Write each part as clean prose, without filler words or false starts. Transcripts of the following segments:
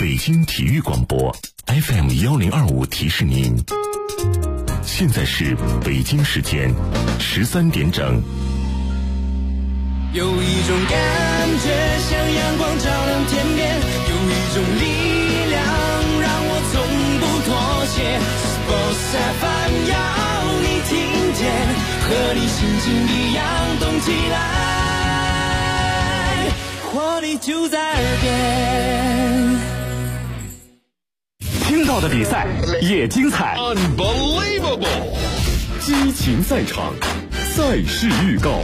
北京体育广播 FM1025提示您，现在是北京时间13点整。 有一种感觉像阳光照亮天边，有一种力量让我从不妥协。Sports FM 要你听见，和你心情一样动起来，活力就在耳边。 听到的比赛也精彩 Unbelievable 激情赛场，赛事预告。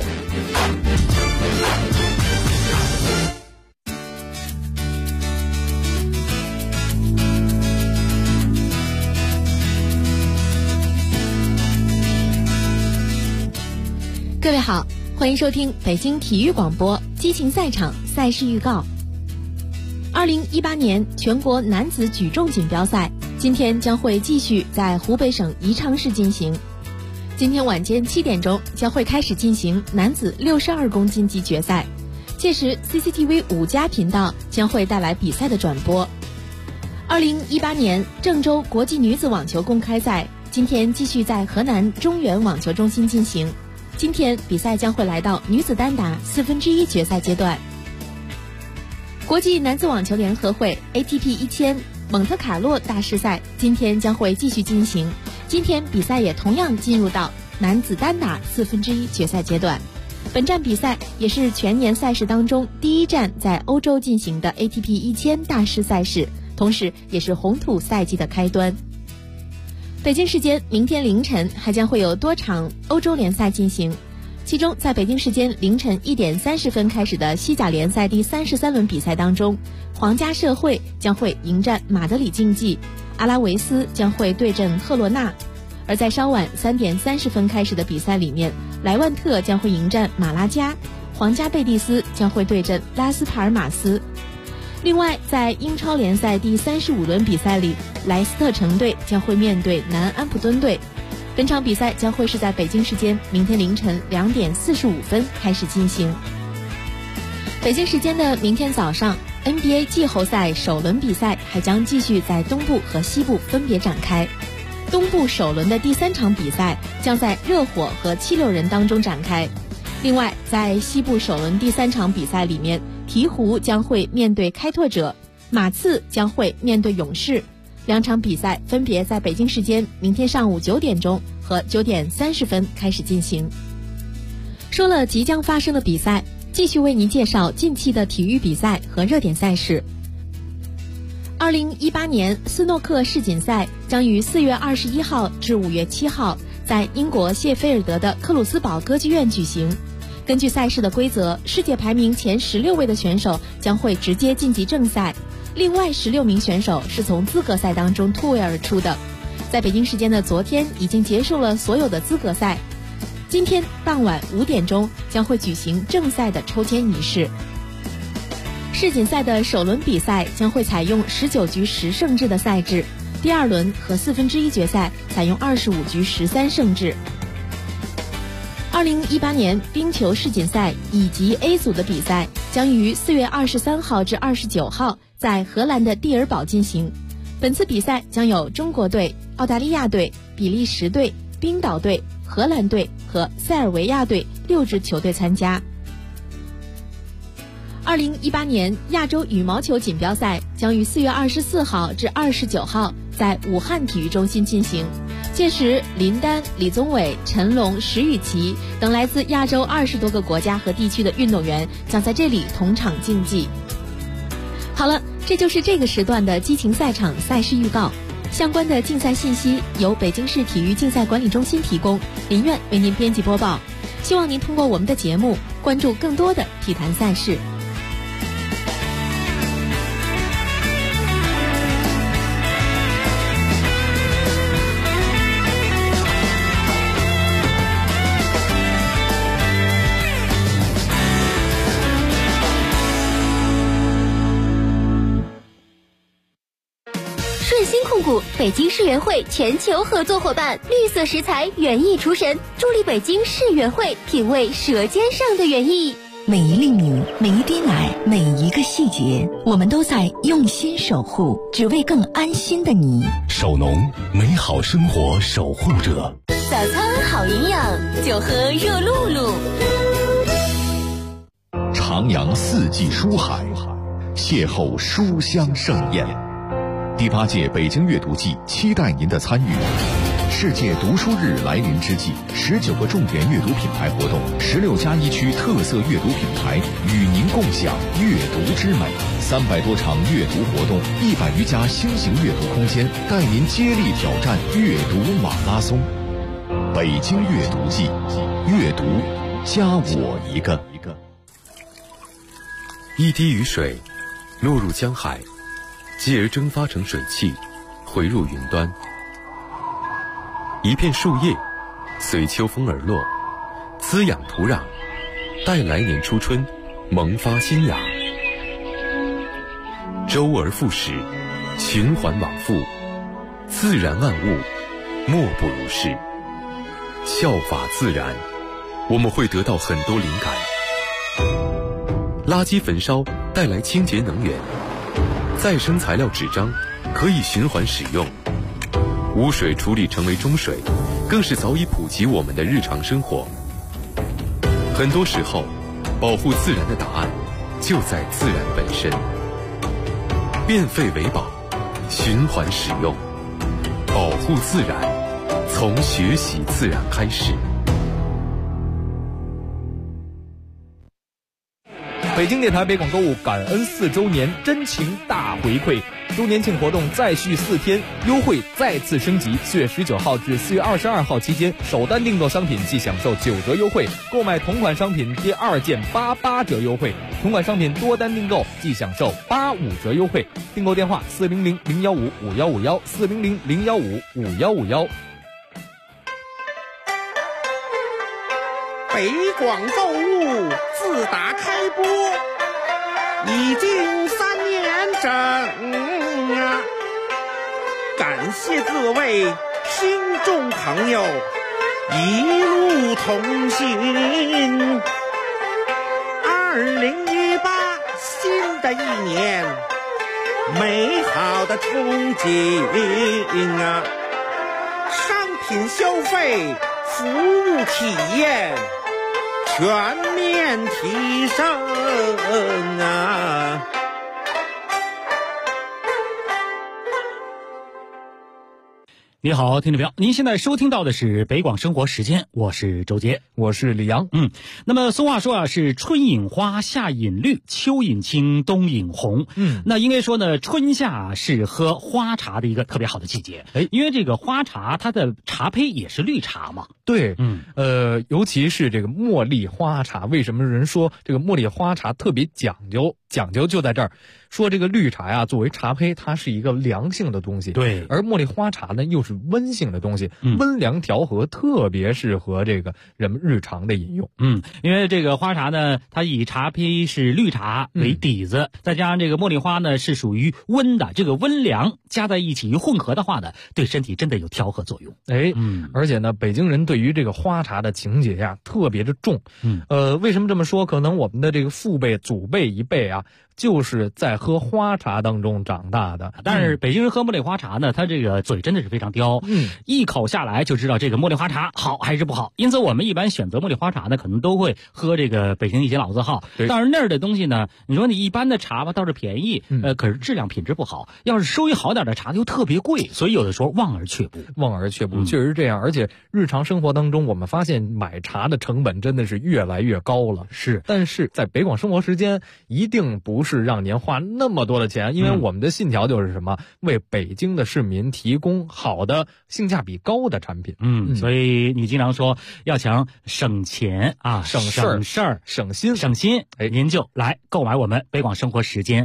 各位好，欢迎收听北京体育广播激情赛场赛事预告。2018年全国男子举重锦标赛今天将会继续在湖北省宜昌市进行。今天晚间7点钟将会开始进行男子62公斤级决赛，届时 CCTV 5+频道将会带来比赛的转播。2018年郑州国际女子网球公开赛今天继续在河南中原网球中心进行，今天比赛将会来到女子单打1/4决赛阶段。国际男子网球联合会 ATP 1000蒙特卡洛大师赛今天将会继续进行，今天比赛也同样进入到男子单打1/4决赛阶段。本站比赛也是全年赛事当中第一站在欧洲进行的 ATP 1000大师赛事，同时也是红土赛季的开端。北京时间明天凌晨还将会有多场欧洲联赛进行，其中在北京时间凌晨1点30分开始的西甲联赛第33轮比赛当中，皇家社会将会迎战马德里竞技，阿拉维斯将会对阵赫罗纳。而在稍晚3点30分开始的比赛里面，莱万特将会迎战马拉加，皇家贝蒂斯将会对阵拉斯帕尔马斯。另外在英超联赛第35轮比赛里，莱斯特城队将会面对南安普敦队。本场比赛将会是在北京时间明天凌晨2点45分开始进行。北京时间的明天早上， NBA 季后赛首轮比赛还将继续在东部和西部分别展开。东部首轮的第3场比赛将在热火和76人当中展开。另外在西部首轮第3场比赛里面，鹈鹕将会面对开拓者，马刺将会面对勇士。两场比赛分别在北京时间明天上午9点钟和9点30分开始进行。说了即将发生的比赛，继续为您介绍近期的体育比赛和热点赛事。2018年斯诺克世锦赛将于4月21号至5月7号在英国谢菲尔德的克鲁斯堡歌剧院举行。根据赛事的规则，世界排名前16位的选手将会直接晋级正赛，另外16名选手是从资格赛当中突围而出的。在北京时间的昨天已经结束了所有的资格赛，今天傍晚5点钟将会举行正赛的抽签仪式。世锦赛的首轮比赛将会采用19局10胜制的赛制，第2轮和1/4决赛采用25局13胜制。2018年冰球世锦赛乙级 A 组的比赛将于4月23号至29号在荷兰的蒂尔堡进行。本次比赛将有中国队、澳大利亚队、比利时队、冰岛队、荷兰队和塞尔维亚队6支球队参加。2018年亚洲羽毛球锦标赛将于4月24号至29号在武汉体育中心进行，届时林丹、李宗伟、陈龙、石宇奇等来自亚洲20多个国家和地区的运动员将在这里同场竞技。好了，这就是这个时段的激情赛场赛事预告。相关的竞赛信息由北京市体育竞赛管理中心提供，林苑为您编辑播报。希望您通过我们的节目关注更多的体坛赛事。 顺鑫控股北京世园会全球合作伙伴，绿色食材园艺厨神，助力北京世园会品味舌尖上的园艺。 每一粒米，每一滴奶，每一个细节，我们都在用心守护，只为更安心的你。 守农，美好生活守护者。 早餐好营养，就喝热露露。 徜徉四季书海，邂逅书香盛宴。第8届北京阅读季期待您的参与。世界读书日来临之际，19个重点阅读品牌活动，16+1区特色阅读品牌与您共享阅读之美，300多场阅读活动，100余家新型阅读空间，带您接力挑战阅读马拉松。北京阅读季，阅读加我一个。 一滴雨水落入江海，继而蒸发成水汽，回入云端。一片树叶随秋风而落，滋养土壤，待来年初春萌发新芽。周而复始，循环往复，自然万物莫不如是。效法自然，我们会得到很多灵感。垃圾焚烧带来清洁能源，再生材料纸张可以循环使用，污水处理成为中水，更是早已普及我们的日常生活。很多时候，保护自然的答案就在自然本身。变废为宝，循环使用，保护自然，从学习自然开始。 北京电台北广购物感恩4周年真情大回馈，周年庆活动再续4天，优惠再次升级。4月19号至4月22号期间，首单订购商品即享受9折优惠，购买同款商品第2件88折优惠，同款商品多单订购即享受85折优惠。订购电话400-015-5151，400-015-5151。 北广购物自打开播已经3年整啊，感谢各位听众朋友一路同行。2018新的一年，美好的憧憬啊，商品消费，服务体验全面提升啊！ 你好，听众朋友，您现在收听到的是北广生活时间，我是周杰， 我是李阳。 那么俗话说啊，是春饮花，夏饮绿，秋饮青，冬饮红。那应该说呢，春夏是喝花茶的一个特别好的季节。因为这个花茶它的茶胚也是绿茶嘛。 对，尤其是这个茉莉花茶，为什么人说这个茉莉花茶特别讲究？讲究就在这儿，说这个绿茶呀，作为茶胚，它是一个凉性的东西， 对， 而茉莉花茶呢又是温性的东西，温凉调和，特别适合这个人们日常的饮用。 因为这个花茶呢，它以茶胚是绿茶为底子，再加上这个茉莉花呢是属于温的，这个温凉加在一起混合的话呢，对身体真的有调和作用。 而且呢，北京人对于这个花茶的情结呀特别的重。为什么这么说？可能我们的这个父辈、祖辈一辈啊，就是在喝花茶当中长大的。 但是北京人喝茉莉花茶呢，他这个嘴真的是非常刁，一口下来就知道这个茉莉花茶好还是不好。因此我们一般选择茉莉花茶呢，可能都会喝这个北京一些老字号。但是那儿的东西呢，你说你一般的茶吧倒是便宜，可是质量品质不好。要是收益好点的茶又特别贵，所以有的时候望而却步。确实是这样。而且日常生活当中，我们发现买茶的成本真的是越来越高了。但是在北广生活时间，一定不是让您花那么多的钱，因为我们的信条就是什么？为北京的市民提供好的、性价比高的产品。所以你经常说要想省钱啊，省事儿、 省心， 您就来购买我们北广生活时间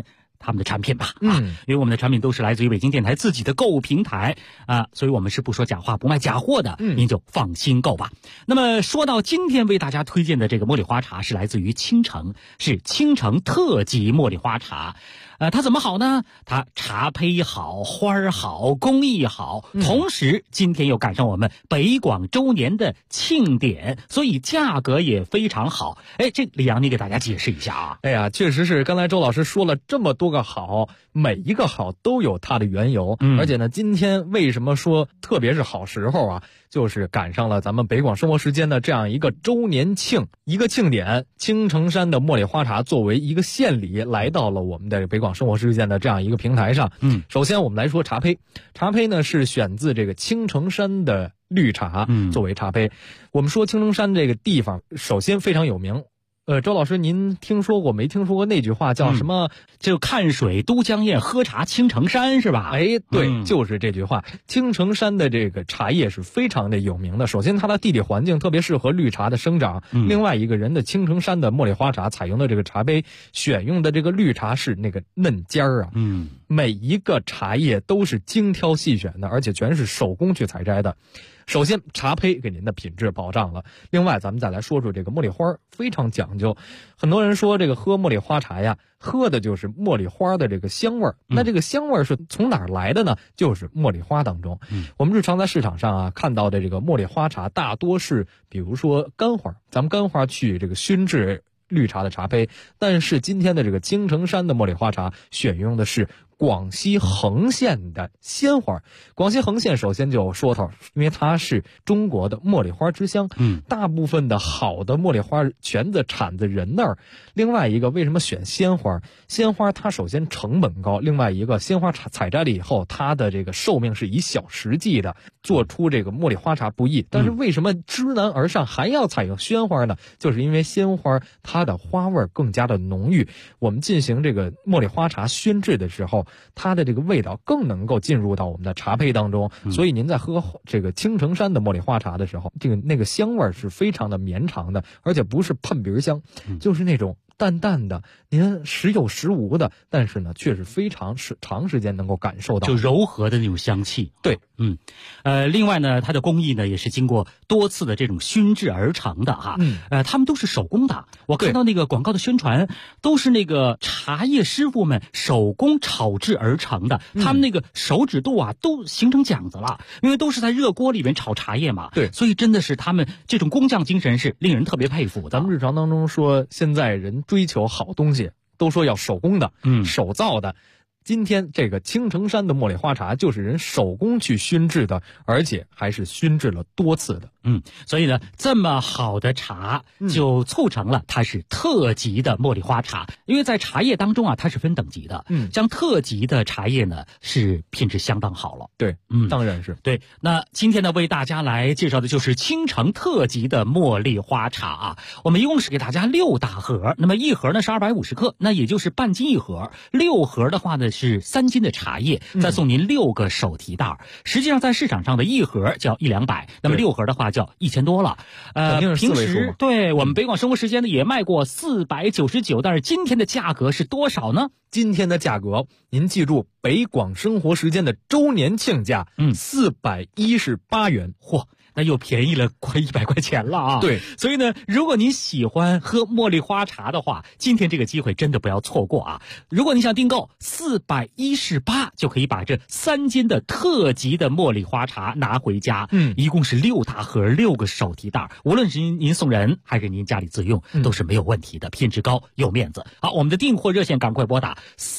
他们的产品吧，因为我们的产品都是来自于北京电台自己的购物平台啊，所以我们是不说假话不卖假货的，您就放心购吧。那么说到今天为大家推荐的这个茉莉花茶是来自于青城，是青城特级茉莉花茶。它怎么好呢？它茶胚好，花儿好，工艺好，同时今天又赶上我们北广周年的庆典，所以价格也非常好。这李阳你给大家解释一下啊。 哎呀，确实是刚才周老师说了这么多个好，每一个好都有它的缘由。而且呢，今天为什么说特别是好时候啊，就是赶上了咱们北广生活时间的这样一个周年庆，一个庆典。青城山的茉莉花茶作为一个献礼来到了我们的北广生活时间的这样一个平台上。首先我们来说茶胚，茶胚呢是选自这个青城山的绿茶作为茶胚。我们说青城山这个地方首先非常有名。周老师，您听说过没听说过那句话叫什么？ 就看水都江堰，喝茶青城山，是吧？ 对，就是这句话。青城山的这个茶叶是非常的有名的。首先，它的地理环境特别适合绿茶的生长。另外一个人的青城山的茉莉花茶采用的这个茶杯，选用的这个绿茶是那个嫩尖儿啊。每一个茶叶都是精挑细选的，而且全是手工去采摘的。首先，茶胚给您的品质保障了。另外，咱们再来说说这个茉莉花，非常讲究。很多人说这个喝茉莉花茶呀，喝的就是茉莉花的这个香味儿。那这个香味儿是从哪儿来的呢？就是茉莉花当中。我们日常在市场上啊看到的这个茉莉花茶，大多是比如说干花，咱们干花去这个熏制绿茶的茶胚。但是今天的这个青城山的茉莉花茶选用的是广西横县的鲜花。广西横县首先就有说头，因为它是中国的茉莉花之乡，大部分的好的茉莉花全产自人那儿。另外一个，为什么选鲜花？鲜花它首先成本高，另外一个鲜花采摘了以后，它的这个寿命是以小时计的，做出这个茉莉花茶不易。但是为什么知难而上还要采用鲜花呢？就是因为鲜花它的花味更加的浓郁，我们进行这个茉莉花茶熏制的时候，它的这个味道更能够进入到我们的茶胚当中。所以您在喝这个青城山的茉莉花茶的时候，那个香味是非常的绵长的，而且不是喷鼻香，就是那种淡淡的，您时有时无的，但是呢，却是非常长时间能够感受到， 就柔和的那种香气。 对， 另外呢，它的工艺呢也是经过多次的这种熏制而成的哈。他们都是手工的。我看到那个广告的宣传，都是那个茶叶师傅们手工炒制而成的。他们那个手指度啊，都形成茧子了，因为都是在热锅里面炒茶叶嘛。 对， 所以真的是他们这种工匠精神是令人特别佩服的。 咱们日常当中说，现在人追求好东西，都说要手工的，手造的。今天这个青城山的茉莉花茶就是人手工去熏制的，而且还是熏制了多次的。 所以呢，这么好的茶就促成了它是特级的茉莉花茶。因为在茶叶当中啊，它是分等级的。像特级的茶叶呢，是品质相当好了。 对，当然是对。那今天呢，为大家来介绍的就是青城特级的茉莉花茶啊。我们一共是给大家6大盒，那么一盒呢是250克，那也就是半斤一盒。6盒的话呢是3斤的茶叶，再送您6个手提袋。实际上在市场上的一盒就要100-200，那么6盒的话就要1000多了。平时对我们北广生活时间呢也卖过499，但是今天的价格是多少呢？ 今天的价格您记住，北广生活时间的周年庆价，418元。 嚯！那又便宜了快100块钱了啊！ 对， 所以呢，如果您喜欢喝茉莉花茶的话，今天这个机会真的不要错过啊！如果你想订购418，就可以把这3斤的特级的茉莉花茶拿回家。一共是6大盒，6个手提袋，无论是您送人还是您家里自用，都是没有问题的，品质高有面子。好，我们的订货热线赶快拨打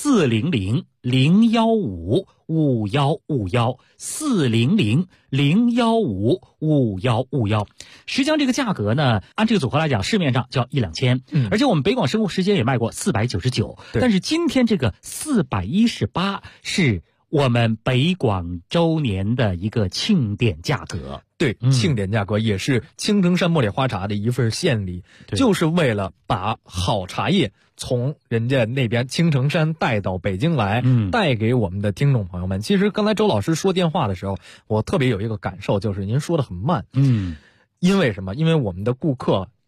400-015-5151，400-015-5151。实际上这个价格呢，按这个组合来讲，市面上就要1-2000，而且我们北广生活时间也卖过499，但是今天这个418是我们北广周年的一个庆典价格。 对，庆典价格也是青城山茉莉花茶的一份献礼，就是为了把好茶叶从人家那边青城山带到北京来，带给我们的听众朋友们。其实刚才周老师说电话的时候，我特别有一个感受，就是您说的很慢。因为什么？因为我们的顾客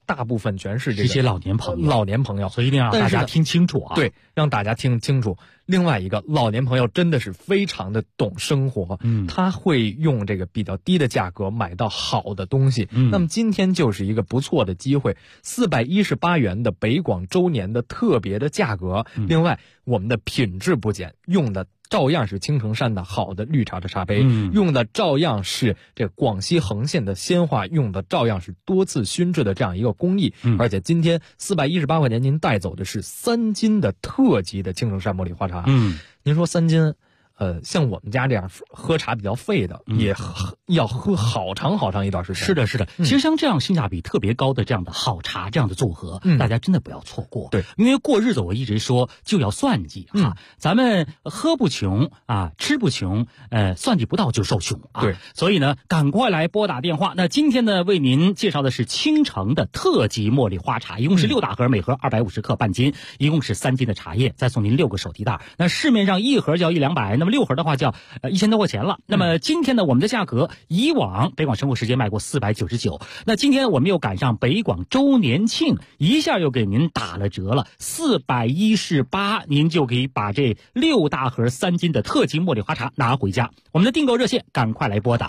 大部分全是这些老年朋友， 所以一定要让大家听清楚啊。 对，让大家听清楚。另外一个老年朋友真的是非常的懂生活，他会用这个比较低的价格买到好的东西。那么今天就是一个不错的机会，418元的北广周年的特别的价格。另外，我们的品质不减，用的照样是青城山的好的绿茶的茶杯，用的照样是这广西恒县的鲜花，用的照样是多次熏制的这样一个工艺。而且今天418块钱，您带走的是3斤的特级的青城山茉莉花茶。您说3斤，像我们家这样喝茶比较费的，也要喝好长一段时间。 是的，是的。其实像这样性价比特别高的这样的好茶，这样的组合，大家真的不要错过。 对， 因为过日子我一直说就要算计哈，咱们喝不穷啊，吃不穷，算计不到就受穷啊。 对， 所以呢，赶快来拨打电话。那今天呢，为您介绍的是青城的特级茉莉花茶，一共是6大盒，每盒250克半斤，一共是3斤的茶叶，再送您6个手提袋。那市面上一盒就要100-200，那么6盒的话就要1000多块钱了。那么今天呢，我们的价格以往北广生活时间卖过499，那今天我们又赶上北广周年庆，一下又给您打了折了，418，您就可以把这6大盒3斤的特级茉莉花茶拿回家。我们的订购热线赶快来拨打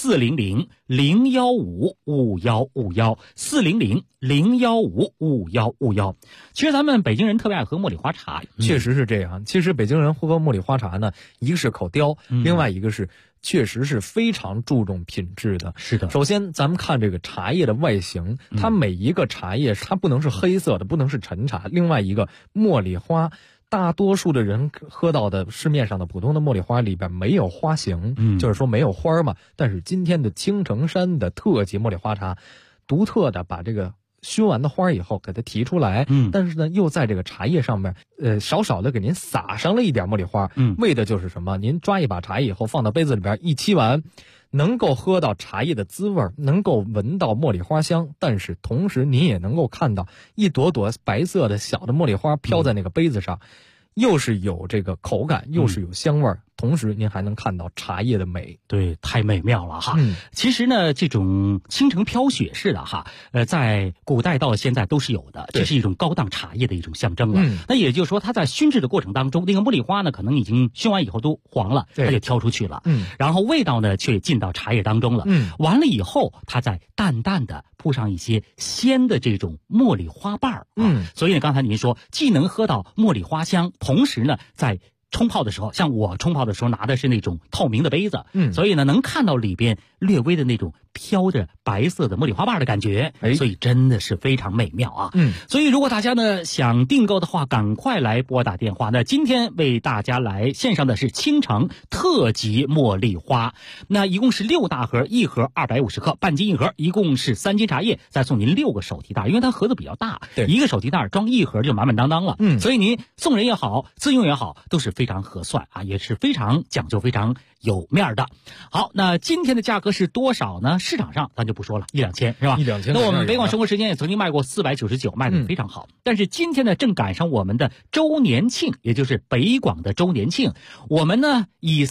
400-015-5151，400-015-5151。其实咱们北京人特别爱喝茉莉花茶， 确实是这样。其实北京人喝茉莉花茶呢，一个是口刁，另外一个是确实是非常注重品质的。 是的， 首先咱们看这个茶叶的外形，它每一个茶叶它不能是黑色的，不能是陈茶。另外一个茉莉花，大多数的人喝到的市面上的普通的茉莉花里边没有花型，就是说没有花嘛。但是今天的青城山的特级茉莉花茶，独特的把这个熏完的花以后给它提出来，但是呢又在这个茶叶上面少少的给您撒上了一点茉莉花，为的就是什么？您抓一把茶叶以后放到杯子里边一沏完，能够喝到茶叶的滋味，能够闻到茉莉花香，但是同时您也能够看到一朵朵白色的小的茉莉花飘在那个杯子上，又是有这个口感，又是有香味，同时您还能看到茶叶的美。 对，太美妙了哈。其实呢，这种青城飘雪式的哈，在古代到现在都是有的，这是一种高档茶叶的一种象征了。那也就是说，它在熏制的过程当中，那个茉莉花呢，可能已经熏完以后都黄了，它就挑出去了。然后味道呢，却进到茶叶当中了。完了以后，它再淡淡的铺上一些鲜的这种茉莉花瓣儿。所以呢，刚才您说，既能喝到茉莉花香，同时呢，在冲泡的时候，像我冲泡的时候拿的是那种透明的杯子，所以呢能看到里边略微的那种飘着白色的茉莉花瓣的感觉，所以真的是非常美妙啊。所以如果大家呢想订购的话，赶快来拨打电话。那今天为大家来献上的是青城特级茉莉花，那一共是6大盒，一盒250克，半斤一盒，一共是3斤茶叶，再送您6个手提袋，因为它盒子比较大，一个手提袋装一盒就满满当当了。所以您送人也好，自用也好，都是非常合算啊，也是非常讲究，非常有面的。好，那今天的价格是多少呢？市场上咱就不说了，1-2千是吧 ？1-2千。 那我们北广生活时间也曾经卖过499，卖的非常好。但是今天呢，正赶上我们的周年庆，也就是北广的周年庆，我们呢以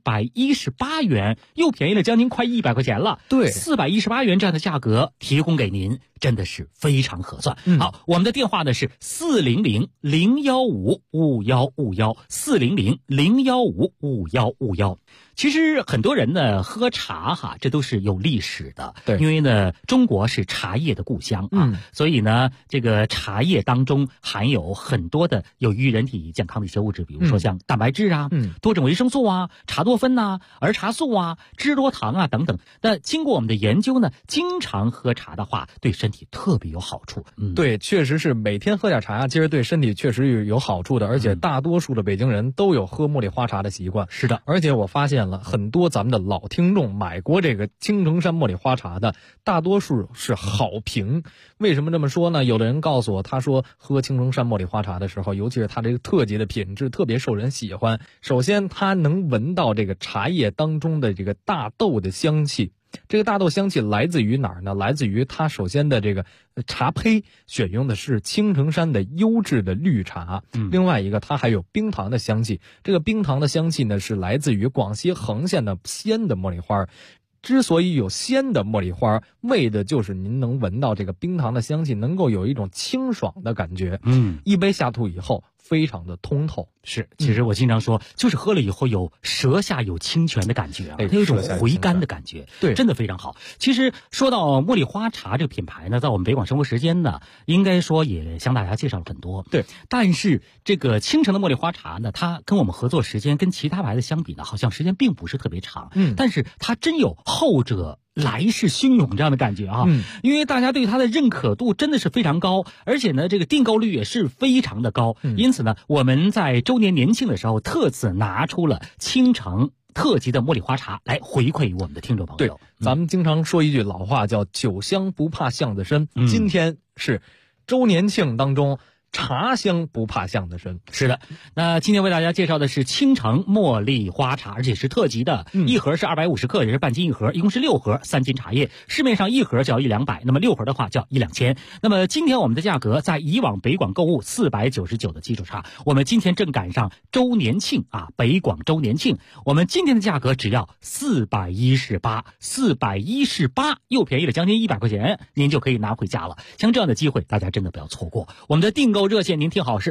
418元，又便宜了将近快100块钱了。 对 ，418元这样的价格提供给您，真的是非常合算。好，我们的电话呢是400-015-5151，400-015-5151。其实很多人呢喝茶哈，这都是有历史的。 对， 因为呢中国是茶叶的故乡啊，所以呢这个茶叶当中含有很多的有益于人体健康的一些物质，比如说像蛋白质啊、多种维生素啊、茶多酚呐、儿茶素啊、脂多糖啊等等。那经过我们的研究呢，经常喝茶的话，对身体特别有好处。 对，确实是每天喝点茶，其实对身体确实有好处的，而且大多数的北京人都有喝茉莉花茶的习惯。 是的， 而且我发现了很多咱们的老听众买过这个青城山茉莉花茶的，大多数是好评。为什么这么说呢？有的人告诉我，他说喝青城山茉莉花茶的时候，尤其是它这个特级的品质特别受人喜欢。首先他能闻到这个茶叶当中的这个大豆的香气，这个大豆香气来自于哪儿呢？来自于它首先的这个茶胚选用的是青城山的优质的绿茶，另外一个它还有冰糖的香气，这个冰糖的香气呢是来自于广西恒县的鲜的茉莉花。 之所以有鲜的茉莉花，为的就是您能闻到这个冰糖的香气，能够有一种清爽的感觉。一杯下肚以后非常的通透。 是，其实我经常说，就是喝了以后有舌下有清泉的感觉啊，它有一种回甘的感觉， 对， 真的非常好。其实说到茉莉花茶这个品牌呢，在我们北广生活时间呢，应该说也向大家介绍了很多。 对， 但是这个青城的茉莉花茶呢，它跟我们合作时间跟其他牌子相比呢，好像时间并不是特别长。但是它真有后者来势汹涌这样的感觉啊，因为大家对它的认可度真的是非常高，而且呢，这个订购率也是非常的高。因此呢，我们在周年年庆的时候，特此拿出了青城特级的茉莉花茶来回馈我们的听众朋友。 对，咱们经常说一句老话叫酒香不怕巷子深，今天是周年庆当中茶香不怕巷子深。 是的，那今天为大家介绍的是青城茉莉花茶，而且是特级的，一盒是250克，也是半斤一盒，一共是6盒，3斤茶叶。市面上一盒就要100-200，那么6盒的话就要1-2000。那么今天我们的价格在以往北广购物499的基础上，我们今天正赶上周年庆啊，北广周年庆，我们今天的价格只要418，418又便宜了将近100块钱，您就可以拿回家了。像这样的机会，大家真的不要错过。我们的订购热线您听好，是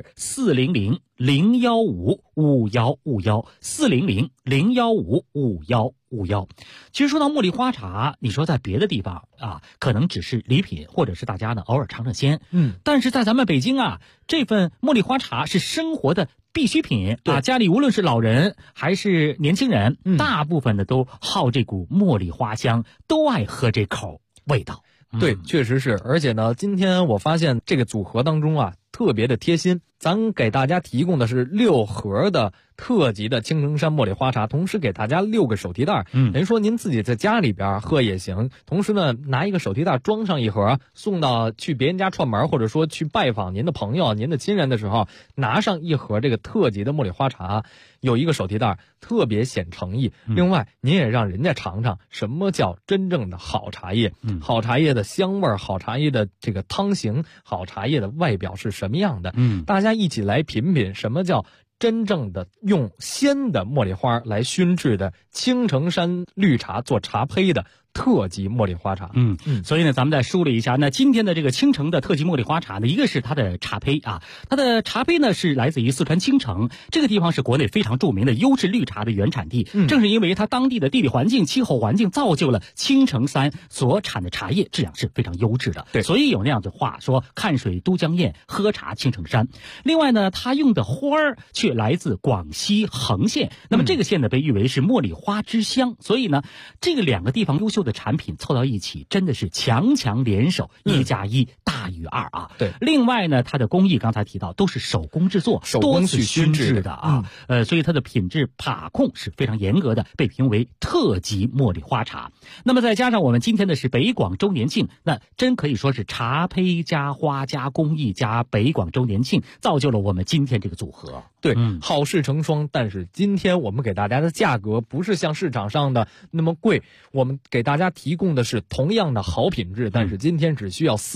400-015-5151，400-015-5151。其实说到茉莉花茶，你说在别的地方啊，可能只是礼品，或者是大家呢偶尔尝尝鲜。但是在咱们北京啊，这份茉莉花茶是生活的必需品啊，家里无论是老人还是年轻人，大部分的都好这股茉莉花香，都爱喝这口味道。 对，确实是。而且呢，今天我发现这个组合当中啊，特别的贴心，咱给大家提供的是6盒的特级的青城山茉莉花茶，同时给大家6个手提袋。等于说您自己在家里边喝也行，同时呢拿一个手提袋装上一盒，送到去别人家串门，或者说去拜访您的朋友、您的亲人的时候，拿上一盒这个特级的茉莉花茶，有一个手提袋，特别显诚意。另外您也让人家尝尝什么叫真正的好茶叶，好茶叶的香味，好茶叶的这个汤形，好茶叶的外表是什么样的。大家一起来品品什么叫真正的用鲜的茉莉花来熏制的青城山绿茶做茶胚的特级茉莉花茶。 所以呢，咱们再梳理一下，那今天的这个青城的特级茉莉花茶呢，一个是它的茶胚啊，它的茶胚呢是来自于四川青城，这个地方是国内非常著名的优质绿茶的原产地。正是因为它当地的地理环境、气候环境造就了青城山所产的茶叶质量是非常优质的。 对， 所以有那样的话说，看水都江堰，喝茶青城山。另外呢，它用的花儿却来自广西横县，那么这个县呢被誉为是茉莉花之乡，所以呢，这个2个地方优秀的产品凑到一起，真的是强强联手，1+1大于2啊。 对， 另外呢，它的工艺刚才提到都是手工制作，多次熏制的啊，所以它的品质把控是非常严格的，被评为特级茉莉花茶。那么再加上我们今天的是北广周年庆，那真可以说是茶胚加花加工艺加北广周年庆，造就了我们今天这个组合。 对，好事成双。但是今天我们给大家的价格不是像市场上的那么贵，我们给大家提供的是同样的好品质，但是今天只需要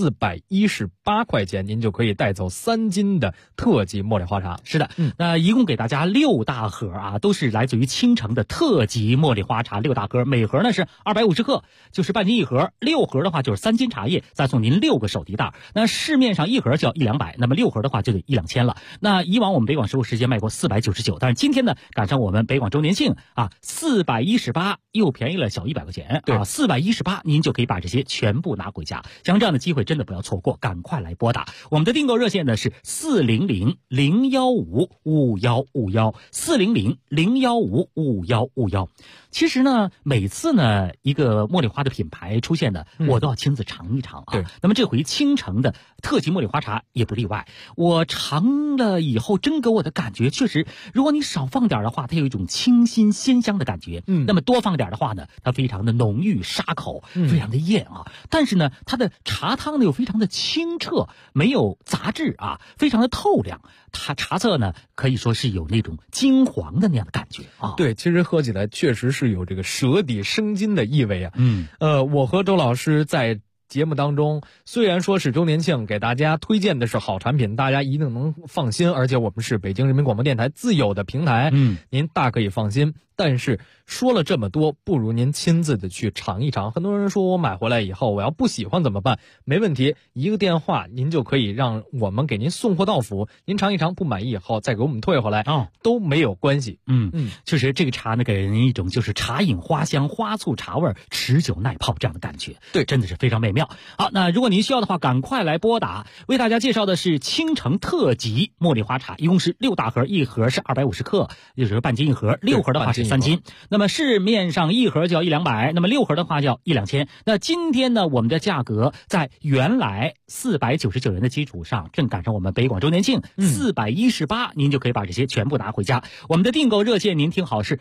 418块钱，您就可以带走3斤的特级茉莉花茶。 是的，那一共给大家6大盒啊，都是来自于青城的特级茉莉花茶，6大盒，每盒呢是250克，就是半斤一盒，6盒的话就是3斤茶叶，再送您6个手提袋。那市面上一盒就要100-200，那么6盒的话就得1-2000了。那以往我们北广食物时间卖过499，但是今天呢赶上我们北广周年庆啊，418又便宜了小100块钱。 对 ，418您就可以把这些全部拿回家。像这样的机会真的不要错过，赶快来拨打我们的订购热线呢是400-015-5151，400-015-5151。其实呢，每次呢一个茉莉花的品牌出现的，我都要亲自尝一尝啊。 对， 那么这回青城的特级茉莉花茶也不例外。我尝了以后，真给我的感觉确实，如果你少放点的话，它有一种清新鲜香的感觉。那么多放点的话呢，它非常的浓郁沙口，非常的艳啊。但是呢，它的茶汤呢又非常的清澈，没有杂质啊，非常的透亮。它茶色呢可以说是有那种金黄的那样的感觉啊。 对，其实喝起来确实是有这个舌底生津的意味啊。我和周老师在节目当中，虽然说是周年庆，给大家推荐的是好产品，大家一定能放心，而且我们是北京人民广播电台自有的平台，您大可以放心。 但是说了这么多，不如您亲自的去尝一尝。很多人说我买回来以后我要不喜欢怎么办？没问题，一个电话您就可以让我们给您送货到府，您尝一尝，不满意以后再给我们退回来都没有关系。 确实这个茶呢给人一种就是茶饮花香、花醋茶味、持久耐泡这样的感觉， 对， 真的是非常美妙。好，那如果您需要的话赶快来拨打。为大家介绍的是青城特级茉莉花茶，一共是6大盒，一盒是250克，也就是半斤一盒，6盒的话是3斤。那么市面上一盒就要100-200，那么6盒的话就要1-2千。那今天呢，我们的价格在原来499元的基础上，正赶上我们北广周年庆418，您就可以把这些全部拿回家。我们的订购热线您听好，是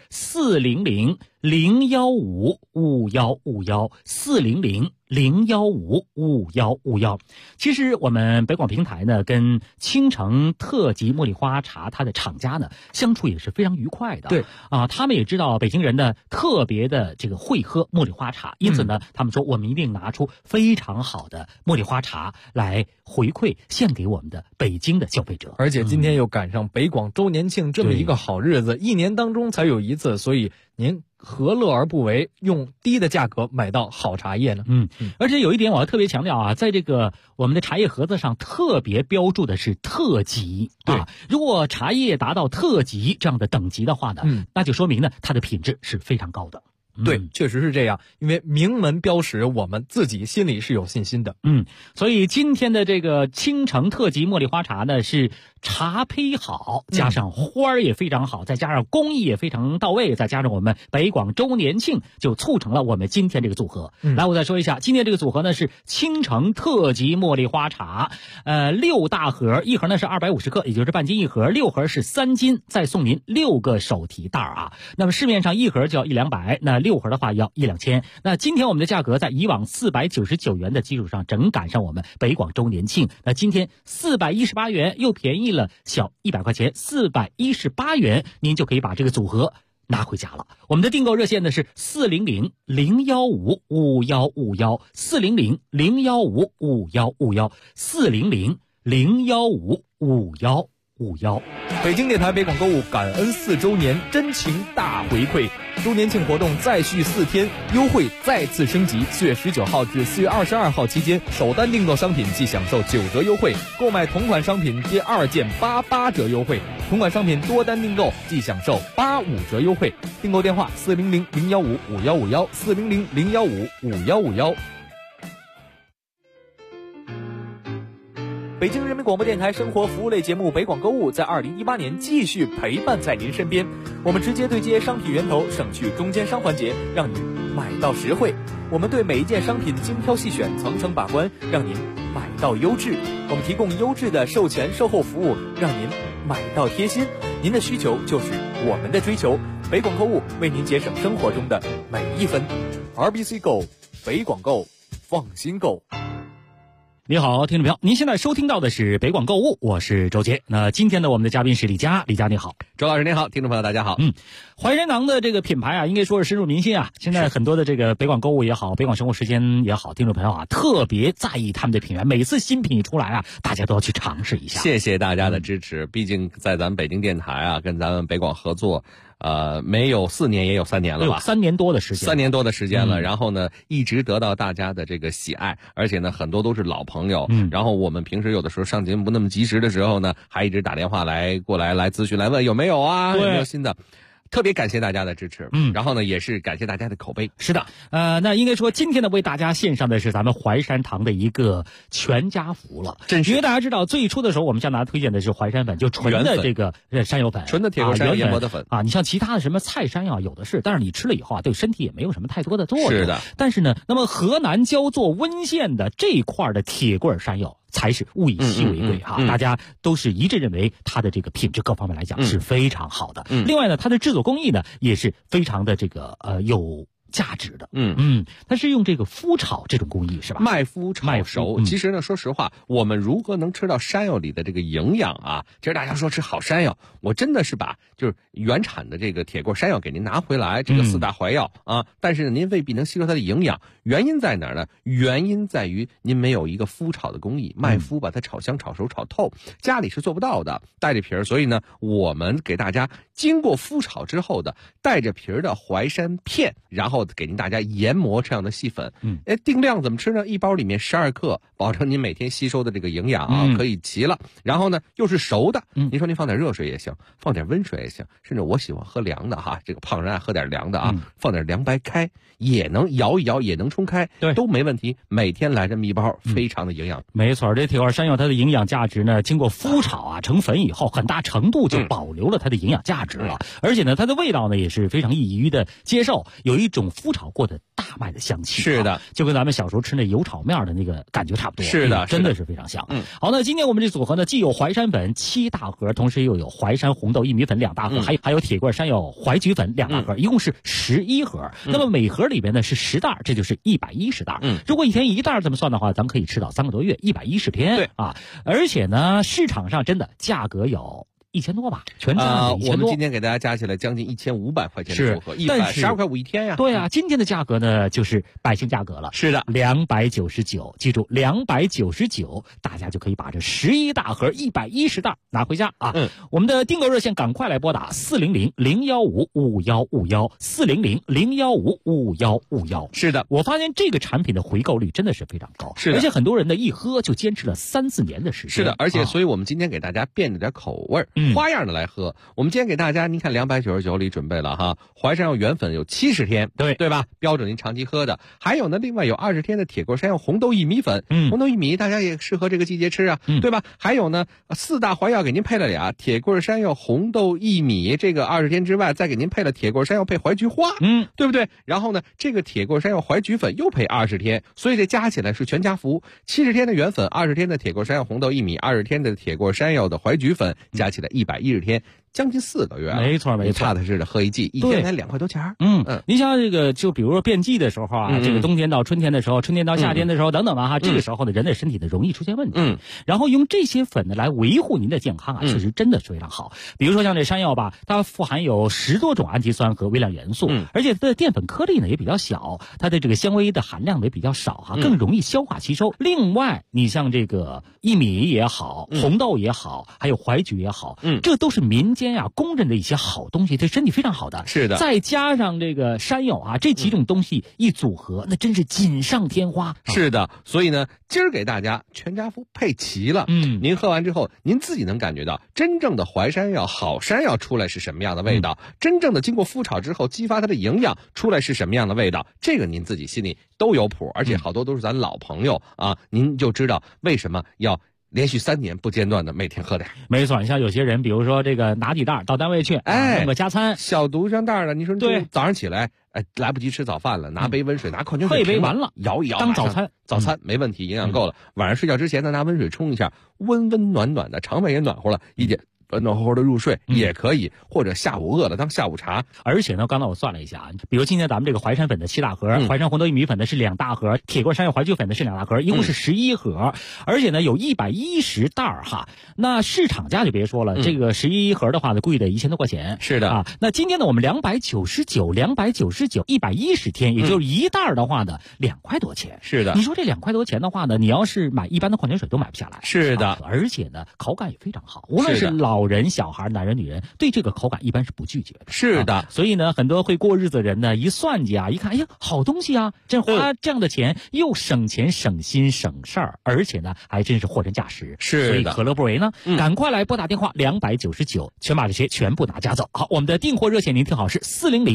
400-015-5151，400-015-5151。其实我们北广平台呢跟青城特级茉莉花茶它的厂家呢相处也是非常愉快的。 对啊，他们也知道北京人呢特别的这个会喝茉莉花茶，因此呢他们说我们一定拿出非常好的茉莉花茶来回馈献给我们的北京的消费者。 而且今天又赶上北广周年庆这么一个好日子，一年当中才有一次，所以您何乐而不为，用低的价格买到好茶叶呢？ 而且有一点我要特别强调啊，在这个我们的茶叶盒子上特别标注的是特级啊。如果茶叶达到特级这样的等级的话呢，那就说明呢它的品质是非常高的。 对，确实是这样，因为名门标识，我们自己心里是有信心的。 所以今天的这个青城特级茉莉花茶呢，是茶胚好，加上花儿也非常好，再加上工艺也非常到位，再加上我们北广周年庆，就促成了我们今天这个组合。来，我再说一下，今天这个组合呢是青城特级茉莉花茶，6大盒，一盒呢是250克，也就是半斤一盒，6盒是3斤，再送您6个手提袋啊。那么市面上一盒就要100-200，那6盒的话要1-2千。那今天我们的价格在以往499元的基础上，正赶上我们北广周年庆。那今天418元，又便宜了小100块钱，418元您就可以把这个组合拿回家了。我们的订购热线呢是400-015-5151，400-015-5151，400-015-5151。 北京电台北广购物感恩4周年真情大回馈，周年庆活动再续4天，优惠再次升级。4月19号至4月22号期间，首单订购商品即享受9折优惠，购买同款商品第2件88折优惠，同款商品多单订购即享受85折优惠。订购电话400-015-5151，400-015-5151。北京人民广播电台生活服务类节目北广购物在2018年继续陪伴在您身边，我们直接对接商品源头，省去中间商环节，让您买到实惠。我们对每一件商品精挑细选，层层把关，让您买到优质。我们提供优质的售前售后服务，让您买到贴心。您的需求就是我们的追求，北广购物为您节省生活中的每一分。RBC Go， 北广购，放心购。 你好，听众朋友，您现在收听到的是北广购物，我是周杰。那今天呢，我们的嘉宾是李佳，李佳你好。 周老师您好，听众朋友大家好。 淮山堂的这个品牌啊，应该说是深入民心啊。现在很多的这个北广购物也好，北广生活时间也好，听众朋友啊，特别在意他们的品源，每次新品一出来啊，大家都要去尝试一下。 谢谢大家的支持，毕竟在咱们北京电台啊，跟咱们北广合作。没有4年也有3年了吧？ 3年多的时间， 3年多的时间了。然后呢，一直得到大家的这个喜爱，而且呢，很多都是老朋友。然后我们平时有的时候上节目不那么及时的时候呢，还一直打电话过来咨询，来问有没有啊，有没有新的。特别感谢大家的支持，然后呢，也是感谢大家的口碑。 是的，那应该说今天呢，为大家献上的是咱们淮山堂的一个全家福了。因为大家知道，最初的时候我们向大家推荐的是淮山粉，就纯的这个山药粉， 纯的铁锅山药研磨的粉啊。你像其他的什么菜山药有的是，但是你吃了以后啊，对身体也没有什么太多的作用。 是的。 但是呢，那么河南焦作温县的这一块的铁棍山药才是物以稀为贵哈，大家都是一致认为它的这个品质各方面来讲是非常好的。另外呢，它的制作工艺呢也是非常的这个有价值的。它是用这个麸炒这种工艺是吧？ 麦麸炒熟。其实呢，说实话，我们如何能吃到山药里的这个营养啊？其实大家说吃好山药，我真的是把就是原产的这个铁棍山药给您拿回来，这个4大怀药啊，但是呢，您未必能吸收它的营养。原因在哪儿呢？原因在于您没有一个麸炒的工艺，麦麸把它炒香、炒熟、炒透，家里是做不到的，带着皮儿。所以呢，我们给大家经过麸炒之后的带着皮儿的淮山片，然后给您大家研磨这样的细粉。定量怎么吃呢？一包里面12克，保证您每天吸收的这个营养啊，可以齐了。然后呢，又是熟的，您说您放点热水也行，放点温水也行，甚至我喜欢喝凉的哈，这个胖人爱喝点凉的啊，放点凉白开也能摇一摇，也能冲开， 对， 都没问题。每天来这么一包，非常的营养。 没错，这铁块山药它的营养价值呢，经过麸炒啊成粉以后，很大程度就保留了它的营养价值了。而且呢，它的味道呢也是非常易于的接受，有一种麸炒过的大麦的香气。 是的， 就跟咱们小时候吃那油炒面的那个感觉差不多。 是的， 真的是非常香。好，那今天我们这组合呢，既有淮山粉7大盒，同时又有淮山红豆薏米粉2大盒，还有铁罐山药淮菊粉2大盒，一共是11盒。那么每盒里边呢是10袋，这就是110袋。如果一天1袋这么算的话，咱们可以吃到3个多月，110天。 对啊，而且呢，市场上真的价格有1000多吧，全价1000多。 我们今天给大家加起来将近1500块钱的组合，112块5一天呀。 对啊，今天的价格呢就是百姓价格了。 是的 ，299，记住299，大家就可以把这11大盒110袋拿回家啊。我们的订购热线赶快来拨打400-015-5151，400-015-5151。 是的， 我发现这个产品的回购率真的是非常高， 是的， 而且很多人呢一喝就坚持了3-4年的时间。 是的，而且所以我们今天给大家变着点口味。花样的来喝。我们今天给大家，您看299里准备了哈，淮山药原粉有70天，对吧？标准您长期喝的。还有呢，另外有20天的铁锅山药红豆薏米粉，红豆薏米大家也适合这个季节吃啊，对吧？还有呢，4大淮药给您配了俩铁锅山药红豆薏米，这个20天之外再给您配了铁锅山药配淮菊花，对不对？然后呢，这个铁锅山药淮菊粉又配20天，所以这加起来是全家福，70天的原粉，20天的铁锅山药红豆薏米，20天的铁锅山药的淮菊粉，加起来110天，将近4个月。 没错， 踏踏实实喝一季，一天才2块多钱。 您像这个，就比如说变季的时候啊，这个冬天到春天的时候，春天到夏天的时候等等啊，这个时候呢，人的身体呢容易出现问题。然后用这些粉呢来维护您的健康啊，确实真的是非常好。比如说像这山药吧，它富含有10多种氨基酸和微量元素，而且它的淀粉颗粒呢也比较小，它的这个纤维的含量也比较少哈，更容易消化吸收。另外，你像这个薏米也好，红豆也好，还有淮菊也好，这都是民间呀公认的一些好东西，对身体非常好的。 是的， 再加上这个山药啊，这几种东西一组合，那真是锦上添花。 是的，所以呢，今儿给大家全家福配齐了。您喝完之后，您自己能感觉到真正的淮山药、好山药出来是什么样的味道，真正的经过麸炒之后激发它的营养出来是什么样的味道，这个您自己心里都有谱，而且好多都是咱老朋友啊，您就知道为什么要连续3年不间断的每天喝点。 没错，你像有些人，比如说这个拿几袋到单位去，弄个加餐， 小毒上袋的，你说对，早上起来来不及吃早饭了，拿杯温水，拿矿泉水， 喝一杯完了， 摇一摇当早餐， 没问题，营养够了。晚上睡觉之前呢，拿温水冲一下，温温暖暖的，肠胃也暖和了，一点暖和和的入睡也可以，或者下午饿了当下午茶。 而且呢，刚才我算了一下啊，比如今天咱们这个淮山粉的7大盒，淮山红豆薏米粉的是2大盒，铁锅山药淮菊粉的是2大盒，一共是11盒，而且呢有110袋哈。那市场价就别说了，这个11盒的话呢，贵的1000多块钱。 是的啊。那今天呢，我们299，110天，也就是1袋的话呢，2块多钱。 是的， 你说这2块多钱的话呢，你要是买一般的矿泉水都买不下来。 是的， 而且呢，口感也非常好，无论是老人、小孩、男人、女人，对这个口感一般是不拒绝的。 是的， 所以呢，很多会过日子的人呢，一算计啊，一看，哎呀，好东西啊，这花这样的钱，又省钱、省心、省事儿，而且呢，还真是货真价实。 是的， 所以何乐不为呢？赶快来拨打电话299，全把这些全部拿家走。好，我们的订货热线您听好，是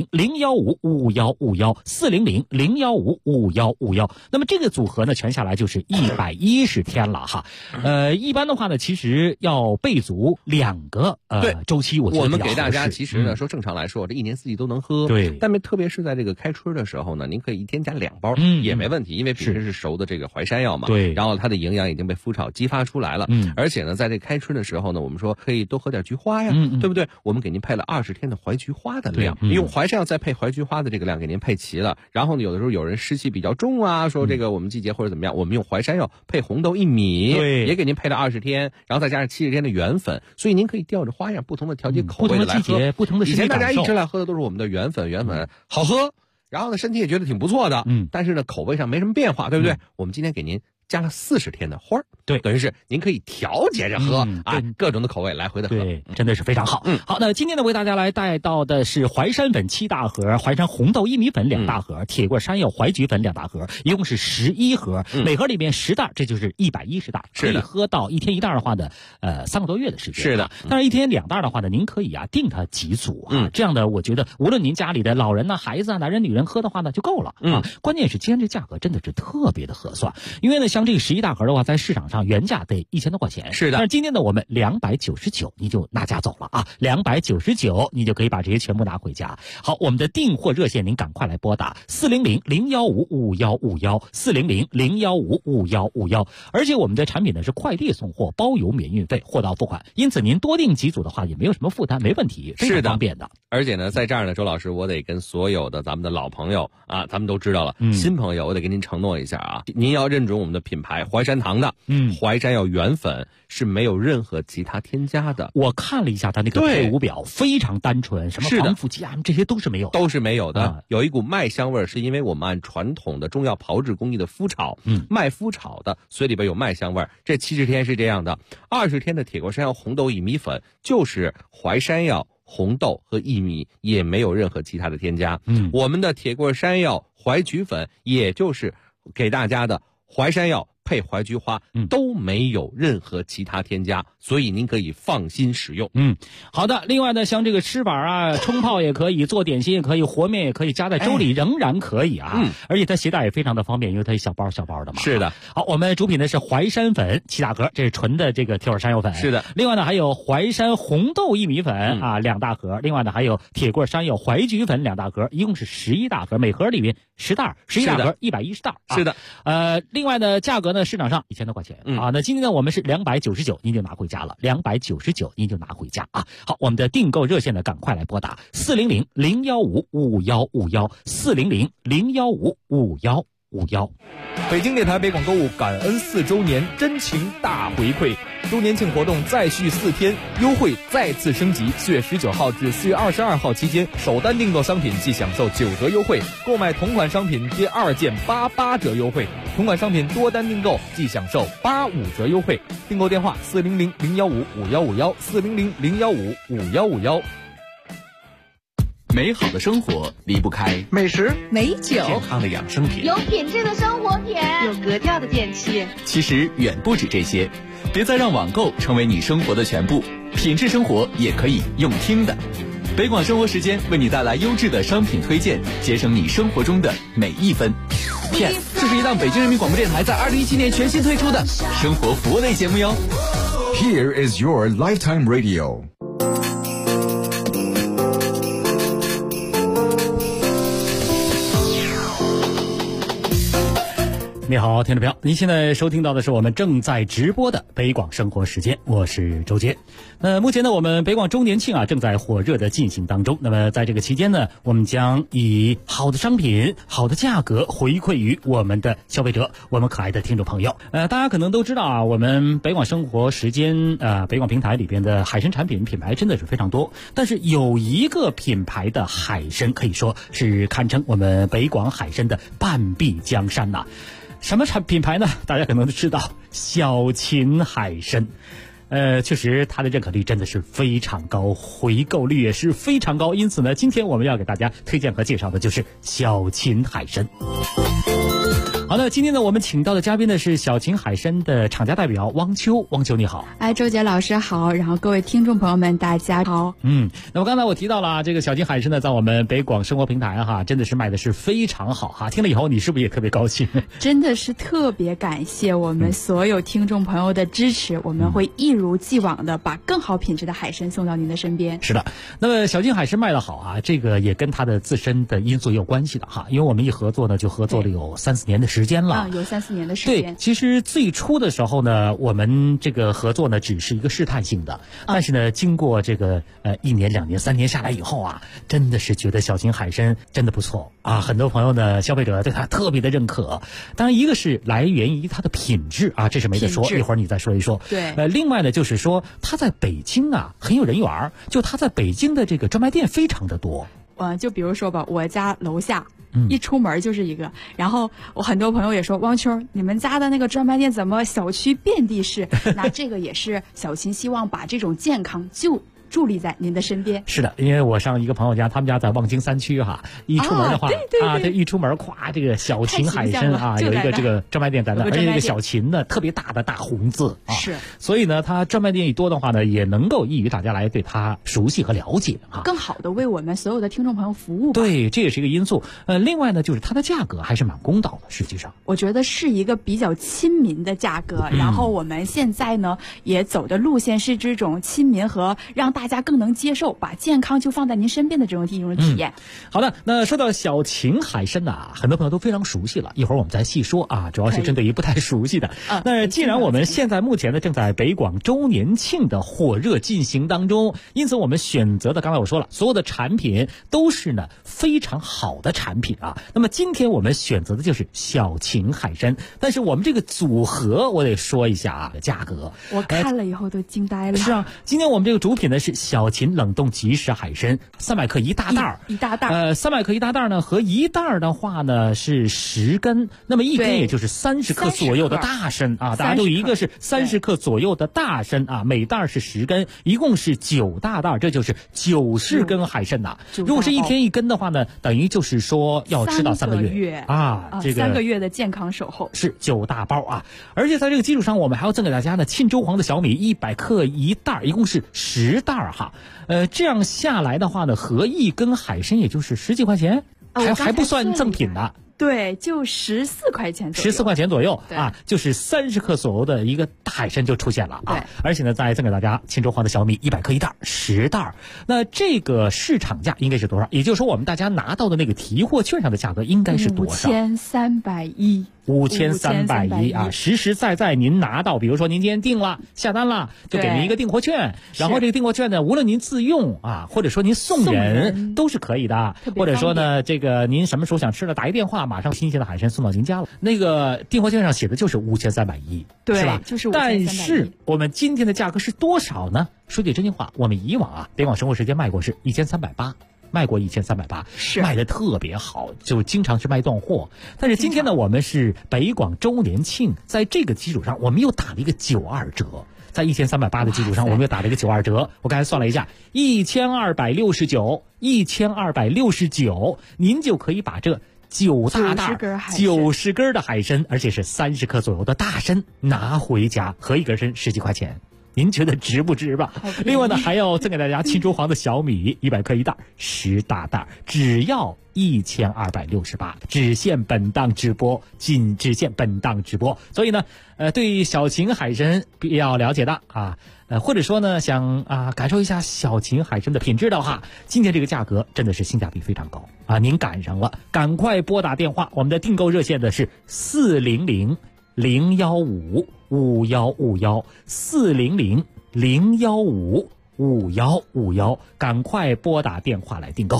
400-015-5151，400-015-5151。那么这个组合呢，全下来就是110天了哈。一般的话呢，其实要备足2个周期，我们给大家其实呢说正常来说，这1年4季都能喝。 对， 但特别是在这个开春的时候呢，您可以一天加2包，也没问题，因为本身是熟的这个淮山药嘛。 对， 然后它的营养已经被麸炒激发出来了。而且呢，在这开春的时候呢，我们说可以多喝点菊花呀，对不对？我们给您配了20天的淮菊花的量，用淮山药再配淮菊花的这个量给您配齐了。然后呢，有的时候有人湿气比较重啊，说这个我们季节或者怎么样，我们用淮山药配红豆薏米，也给您配了20天，然后再加上70天的原粉，所以您可以调着花样不同的调节口味的来喝。 不同的季节，不同的以前大家一直来喝的都是我们的原粉好喝，然后呢身体也觉得挺不错的，但是呢口味上没什么变化，对不对？我们今天给您加了40天的花儿， 对， 等于是您可以调节着喝啊，各种的口味来回的喝， 对，真的是非常好。好，那今天呢为大家来带到的是淮山粉7大盒，淮山红豆薏米粉2大盒，铁棍山药淮菊粉2大盒，一共是11盒，每盒里面10袋，这就是110袋，可以喝到1天1袋的话呢，3个多月的时间。 是的， 但是1天2袋的话呢，您可以定它几组啊，这样的我觉得无论您家里的老人呢、孩子啊、男人女人喝的话呢就够了啊。关键是今天这价格真的是特别的合算，因为呢像这个11大盒的话，在市场上原价得1000多块钱， 是的。 但是今天呢我们299，你就拿家走了啊，299你就可以把这些全部拿回家。好，我们的订货热线您赶快来拨打400-015-5151，400-015-5151，而且我们的产品呢是快递送货，包邮免运费，货到付款，因此您多订几组的话也没有什么负担，没问题，非常方便的。 而且呢，在这儿呢，周老师，我得跟所有的咱们的老朋友啊，咱们都知道了，新朋友我得跟您承诺一下啊，您要认准我们的品牌淮山堂的，淮山药原粉是没有任何其他添加的。 我看了一下它那个配伍表，非常单纯，什么防腐剂啊，这些都是没有的， 都是没有的。有一股麦香味儿，是因为我们按传统的中药炮制工艺的麸炒，麦麸炒的，所以里边有麦香味儿。这70天是这样的，20天的铁棍山药红豆薏米粉就是淮山药、红豆和薏米，也没有任何其他的添加。我们的铁棍山药淮菊粉，也就是给大家的淮山药配淮菊花，都没有任何其他添加，所以您可以放心使用。 好的。另外呢，像这个吃板啊，冲泡也可以，做点心也可以，和面也可以，加在粥里仍然可以啊。而且它携带也非常的方便，因为它小包小包的嘛。 是的。 好，我们主品的是淮山粉7大盒，这是纯的这个铁棍山药粉。 是的。 另外呢，还有淮山红豆薏米粉2大盒，另外呢还有铁棍山药淮菊粉2大盒，一共是11大盒，每盒里面10袋，11大盒110袋。 是的。 另外呢，价格呢市场上1000多块钱啊。那今天呢我们是299，您就拿回家了，299您就拿回家啊。好，我们的订购热线呢赶快来拨打400-015-5151，400-015-5151。 北京电台北广购物感恩4周年真情大回馈，周年庆活动再续4天，优惠再次升级，4月19号至4月22号期间，首单订购商品即享受9折优惠，购买同款商品第2件88折优惠，同款商品多单订购即享受85折优惠。订购电话400-015-5151，400-015-5151。 美好的生活离不开美食、 美酒、 健康的养生品， 有品质的生活品， 有格调的电器。 其实远不止这些，别再让网购成为你生活的全部，品质生活也可以用听的。北广生活时间为你带来优质的商品推荐，节省你生活中的每一分。P.S. 这是一档北京人民广播电台在2017年全新推出的生活服务类节目哟。 Here is your lifetime radio。 你好，听众朋友，您现在收听到的是我们正在直播的北广生活时间，我是周杰。目前呢，我们北广周年庆正在火热的进行当中。那么在这个期间呢，我们将以好的商品、好的价格回馈于我们的消费者，我们可爱的听众朋友。大家可能都知道我们北广生活时间北广平台里边的海参产品品牌真的是非常多，但是有一个品牌的海参可以说是堪称我们北广海参的半壁江山呐。什么品牌呢？大家可能都知道，小秦海参。确实它的认可率真的是非常高，回购率也是非常高，因此呢，今天我们要给大家推荐和介绍的就是小秦海参。好的，今天呢，我们请到的嘉宾呢是小秦海参的厂家代表汪秋。汪秋你好。 周杰老师好，然后各位听众朋友们大家好。 那么刚才我提到了这个小秦海参呢，在我们北广生活平台真的是卖的是非常好听了以后你是不是也特别高兴？ 真的是特别感谢我们所有听众朋友的支持，我们会一如既往的把更好品质的海参送到您的身边。 是的，那么小秦海参卖得好这个也跟它的自身的因素也有关系的因为我们一合作呢就合作了有3-4年的时间了。 有3-4年的时间。 对，其实最初的时候呢，我们这个合作呢只是一个试探性的，但是呢，经过这个1年、2年、3年下来以后真的是觉得小秦海参真的不错很多朋友呢，消费者对它特别的认可。当然，一个是来源于它的品质这是没得说，一会儿你再说一说。 对， 另外呢，就是说它在北京很有人缘，就它在北京的这个专卖店非常的多。 就比如说吧，我家楼下一出门就是一个。然后我很多朋友也说，汪秋，你们家的那个专卖店怎么小区遍地是？那这个也是小秦希望把这种健康就伫立在您的身边。 是的，因为我上一个朋友家，他们家在望京3区哈，一出门的话对， 一出门咵，这个小秦海参啊，有一个这个专卖店在那，而且这个小秦呢特别大的大红字啊， 是， 所以呢，它专卖店一多的话呢，也能够益于大家来对它熟悉和了解啊， 更好的为我们所有的听众朋友服务。 对，这也是一个因素。另外呢，就是它的价格还是蛮公道的，实际上我觉得是一个比较亲民的价格。然后我们现在呢也走的路线是这种亲民和让大家更能接受，把健康就放在您身边的这种体验。 好的，那说到小秦海参呢，很多朋友都非常熟悉了，一会儿我们再细说啊，主要是针对于不太熟悉的。那既然我们现在目前呢正在北广周年庆的火热进行当中，因此我们选择的，刚才我说了，所有的产品都是呢非常好的产品啊。那么今天我们选择的就是小秦海参，但是我们这个组合我得说一下啊，价格我看了以后都惊呆了。 是啊，今天我们这个主品呢是小秦冷冻即食海参，300克一大袋一大袋。 300克一大袋呢，和一袋的话呢是10根，那么一根也就是30克左右的大参啊，大家都一个是30克左右的大参啊，每袋是10根，一共是9大袋，这就是90根海参呐。如果是一天一根的话呢，等于就是说要吃到3个月啊，这个 3个月的健康守候是9大包啊。而且在这个基础上，我们还要赠给大家呢沁州黄的小米100克一袋，一共是10袋哈。这样下来的话呢，合一根海参也就是10几块钱，还不算赠品呢。 对，就14块钱左右 ，14块钱左右啊，就是30克左右的一个大海参就出现了啊。而且呢，再赠给大家沁州黄的小米100克一袋，10袋。那这个市场价应该是多少？也就是说，我们大家拿到的那个提货券上的价格应该是多少 ？5310。 5310啊，实实在在您拿到，比如说您今天订了下单了，就给您一个订货券，然后这个订货券呢，无论您自用啊，或者说您送人都是可以的，或者说呢，这个您什么时候想吃了，打一电话，马上新鲜的海参送到您家了。那个订货券上写的就是5310， 对， 是吧？ 就是5310。 但是我们今天的价格是多少呢？说句真心话，我们以往啊，北广生活时间卖过是1380。卖过1380， 是卖的特别好，就经常是卖断货。但是今天呢，我们是北广周年庆，在这个基础上，我们又打了一个92折，在1380的基础上，我们又打了一个92折。我刚才算了一下，1269，您就可以把这9大袋90根的海参，而且是30克左右的大参拿回家，合一根参10几块钱。您觉得值不值吧？另外呢，还要赠给大家沁州黄的小米100克一袋，10大袋，只要1268，只限本档直播，只限本档直播。所以呢，对小秦海参比较了解的啊，或者说呢想感受一下小秦海参的品质的话，今天这个价格真的是性价比非常高啊！您赶上了，赶快拨打电话，我们的订购热线的是400-015-5151，400-015-5151，赶快拨打电话来订购。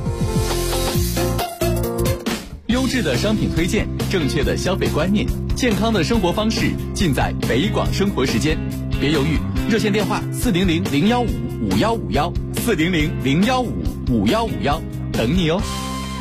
优质的商品推荐，正确的消费观念，健康的生活方式，尽在北广生活时间。别犹豫，热线电话400-015-5151，400-015-5151，等你哦。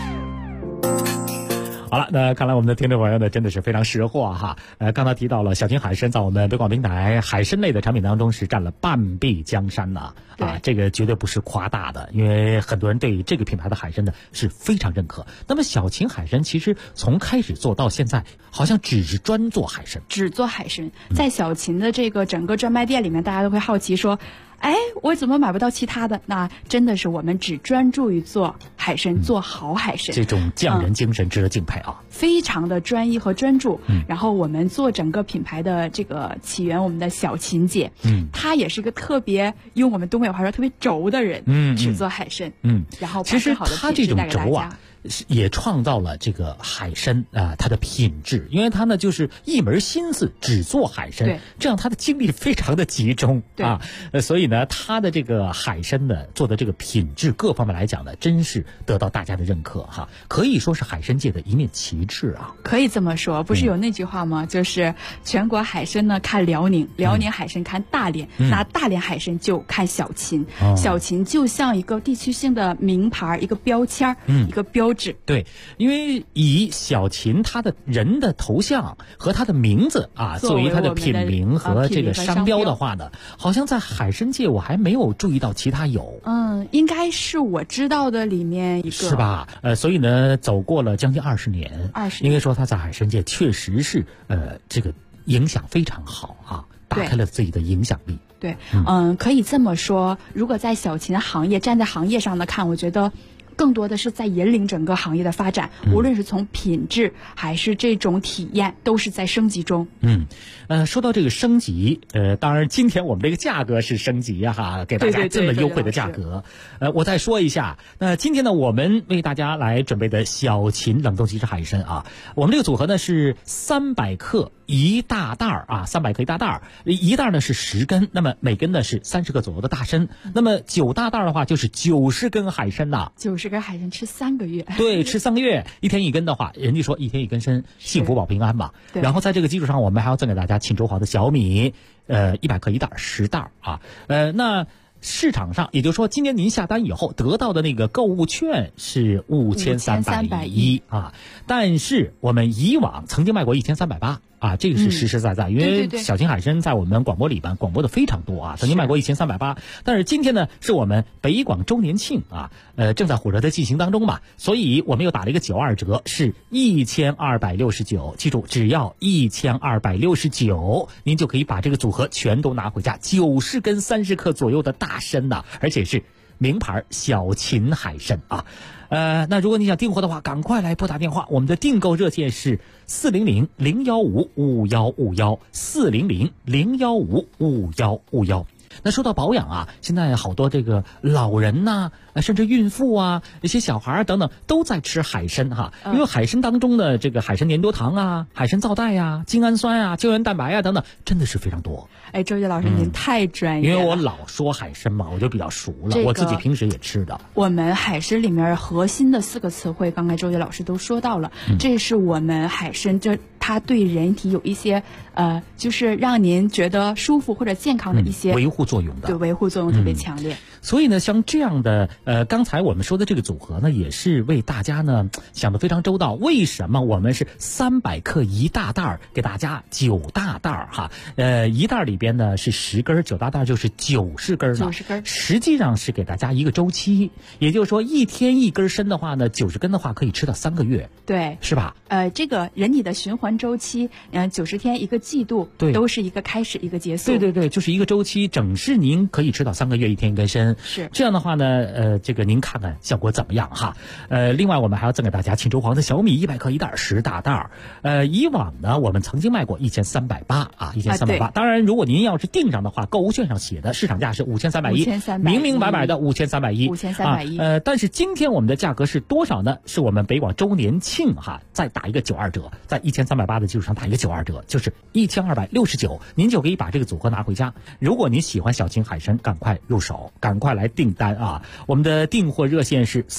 好了，那看来我们的听众朋友呢真的是非常识货哈。刚才提到了小秦海参在我们北广平台海参类的产品当中是占了半壁江山呐啊，这个绝对不是夸大的，因为很多人对这个品牌的海参呢是非常认可。那么小秦海参其实从开始做到现在，好像只是专做海参， 在小秦的这个整个专卖店里面，大家都会好奇说，哎，我怎么买不到其他的？那真的是我们只专注于做海参，做好海参， 这种匠人精神值得敬佩啊， 非常的专一和专注。然后我们做整个品牌的这个起源，我们的小秦姐，她也是一个特别用我们东北话说特别轴的人，只做海参，然后其实她这种轴啊，也创造了这个海参它的品质，因为它呢就是一门心思只做海参，这样它的精力非常的集中啊，所以呢它的这个海参的做的这个品质各方面来讲呢，真是得到大家的认可哈，可以说是海参界的一面旗帜啊。 可以这么说，不是有那句话吗？就是全国海参呢看辽宁，辽宁海参看大连，拿大连海参就看小秦，小秦就像一个地区性的名牌，一个标签，一个标志。 志。 对，因为以小秦他的人的头像和他的名字啊作为他的品名和这个商标的话呢，好像在海参界我还没有注意到其他有。 应该是我知道的里面一个， 是吧？所以呢，走过了将近20年，应该说他在海参界确实是这个影响非常好啊，打开了自己的影响力。 对，可以这么说，如果在小秦行业站在行业上的看，我觉得更多的是在引领整个行业的发展，无论是从品质还是这种体验，都是在升级中。 说到这个升级，当然今天我们这个价格是升级哈，给大家这么优惠的价格。我再说一下，那今天呢，我们为大家来准备的小秦冷冻即食海参啊，我们这个组合呢是300克一大袋啊，300克一大袋，一袋呢是10根，那么每根呢是30克左右的大参，那么9大袋的话就是90根海参呐。 90根海参吃3个月。 对，吃3个月，1天1根的话，人家说1天1根参，幸福保平安嘛。然后在这个基础上，我们还要赠给大家秦州好的小米，100克一袋，10袋啊。那市场上，也就是说，今年您下单以后得到的那个购物券是5310啊，但是我们以往曾经卖过1380啊，这个是实实在在，因为小秦海参在我们广播里边广播的非常多啊，曾经卖过1380，但是今天呢是我们北广周年庆啊，正在火热的进行当中嘛，所以我们又打了一个92折，是1269，记住只要1269，您就可以把这个组合全都拿回家，90根30克左右的大参呐，而且是名牌小秦海参啊。那如果你想订货的话，赶快来拨打电话，我们的订购热线是400-015-5151，400-015-5151。那说到保养啊，现在好多这个老人呐，甚至孕妇啊，一些小孩等等都在吃海参哈，因为海参当中的这个海参粘多糖啊、海参皂苷啊、精氨酸啊、胶原蛋白啊等等，真的是非常多。 周杰老师您太专业了， 因为我老说海参嘛，我就比较熟了，我自己平时也吃的。 我们海参里面核心的4个词汇，刚才周杰老师都说到了，这是我们海参它对人体有一些就是让您觉得舒服或者健康的一些维护作用的， 对，维护作用特别强烈。 所以呢，像这样的刚才我们说的这个组合呢，也是为大家呢想得非常周到。为什么我们是300克一大袋给大家9大袋哈？一袋里边呢是10根，9大袋就是90根了。 90根， 实际上是给大家一个周期，也就是说1天1根参的话呢，90根的话可以吃到3个月， 对， 是吧？ 这个人体的循环周期，90天1个季度， 对， 都是一个开始一个结束。 对，就是一个周期，整是您可以吃到3个月，1天1根参。 是这样的话呢，这个您看看效果怎么样哈？另外我们还要赠给大家秦州黄的小米100克一袋，10大袋。以往呢我们曾经卖过1380啊，1380。当然，如果您要是订上的话，购物券上写的市场价是5310，明明白白的5310。但是今天我们的价格是多少呢？是我们北广周年庆哈，再打一个92折，在1380的基础上打一个92折，就是1269，您就可以把这个组合拿回家。如果您喜欢小秦海参，赶快入手，赶快来订单啊！我们的订货热线是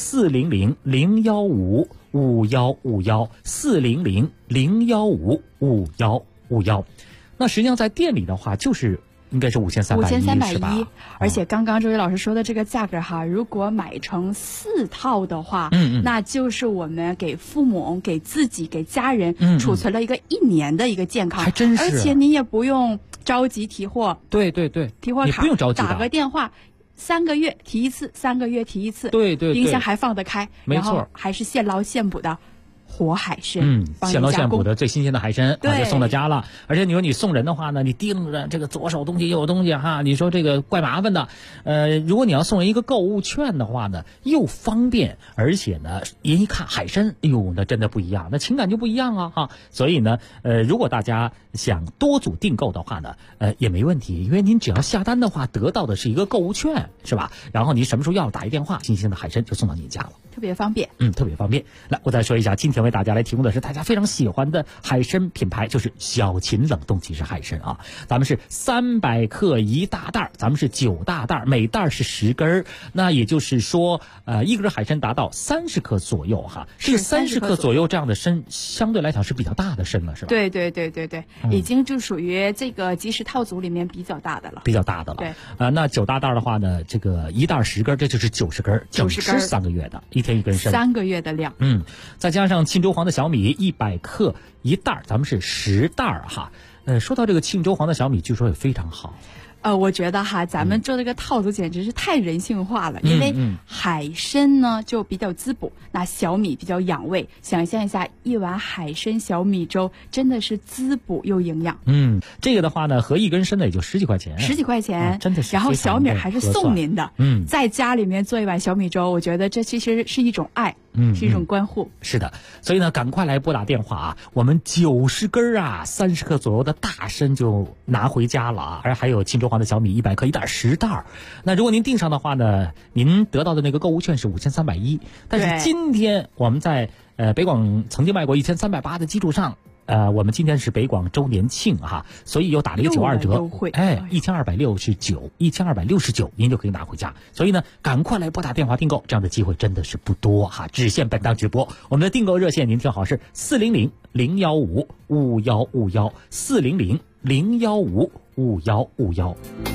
400-015-5151，400-015-5151。那实际上在店里的话，就是应该是5310，是吧？ 而且刚刚周宇老师说的这个价格哈，如果买成4套的话，那就是我们给父母、给自己、给家人储存了一个1年的一个健康， 还真是。 而且你也不用着急提货， 对， 提货卡你不用着急的， 打个电话。3个月提一次，3个月提一次， 对， 冰箱还放得开， 没错， 然后还是现捞现捕的活海参， 现捞现捕的最新鲜的海参， 对， 就送到家了。而且你说你送人的话呢，你盯着这个左手东西右手东西哈，你说这个怪麻烦的。如果你要送人一个购物券的话呢，又方便，而且呢，人一看海参，哎呦，那真的不一样，那情感就不一样啊哈。所以呢，如果大家想多组订购的话呢，也没问题，因为您只要下单的话，得到的是一个购物券，是吧？然后你什么时候要打一电话，新鲜的海参就送到你家了。 特别方便， 特别方便。来，我再说一下，今天为大家来提供的是大家非常喜欢的海参品牌，就是小秦冷冻即食海参啊。咱们是300克一大袋，咱们是9大袋，每袋是10根。那也就是说，一根海参达到30克左右哈。这个30克左右这样的参，相对来讲是比较大的参了，是吧？ 对，已经就属于这个即食套组里面比较大的了。 比较大的了。 对。 那9大袋的话呢，这这个一袋10根，这就是90根，整吃3个月的，一天1根参 ，3个月的量。 再加上庆州黄的小米100克一袋，咱们是10袋哈。说到这个庆州黄的小米，据说也非常好。 我觉得哈，咱们做这个套组简直是太人性化了，因为海参呢就比较滋补，那小米比较养胃。想象一下，一碗海参小米粥真的是滋补又营养。 这个的话呢，合1根参呢也就10几块钱 ，10几块钱， 真的是。 然后小米还是送您的，在家里面做一碗小米粥，我觉得这其实是一种爱。是一种关护。 是的，所以呢，赶快来拨打电话啊！我们90根啊，30克左右的大参就拿回家了啊！而还有庆州黄的小米100克一袋10袋。那如果您订上的话呢，您得到的那个购物券是5310，但是今天我们在北广曾经卖过1380的基础上。我们今天是北广周年庆哈，所以又打了一个92折，1269，1269，您就可以拿回家。所以呢，赶快来拨打电话订购，这样的机会真的是不多哈，只限本档直播。我们的订购热线您听好是400-015-5151，400-015-5151。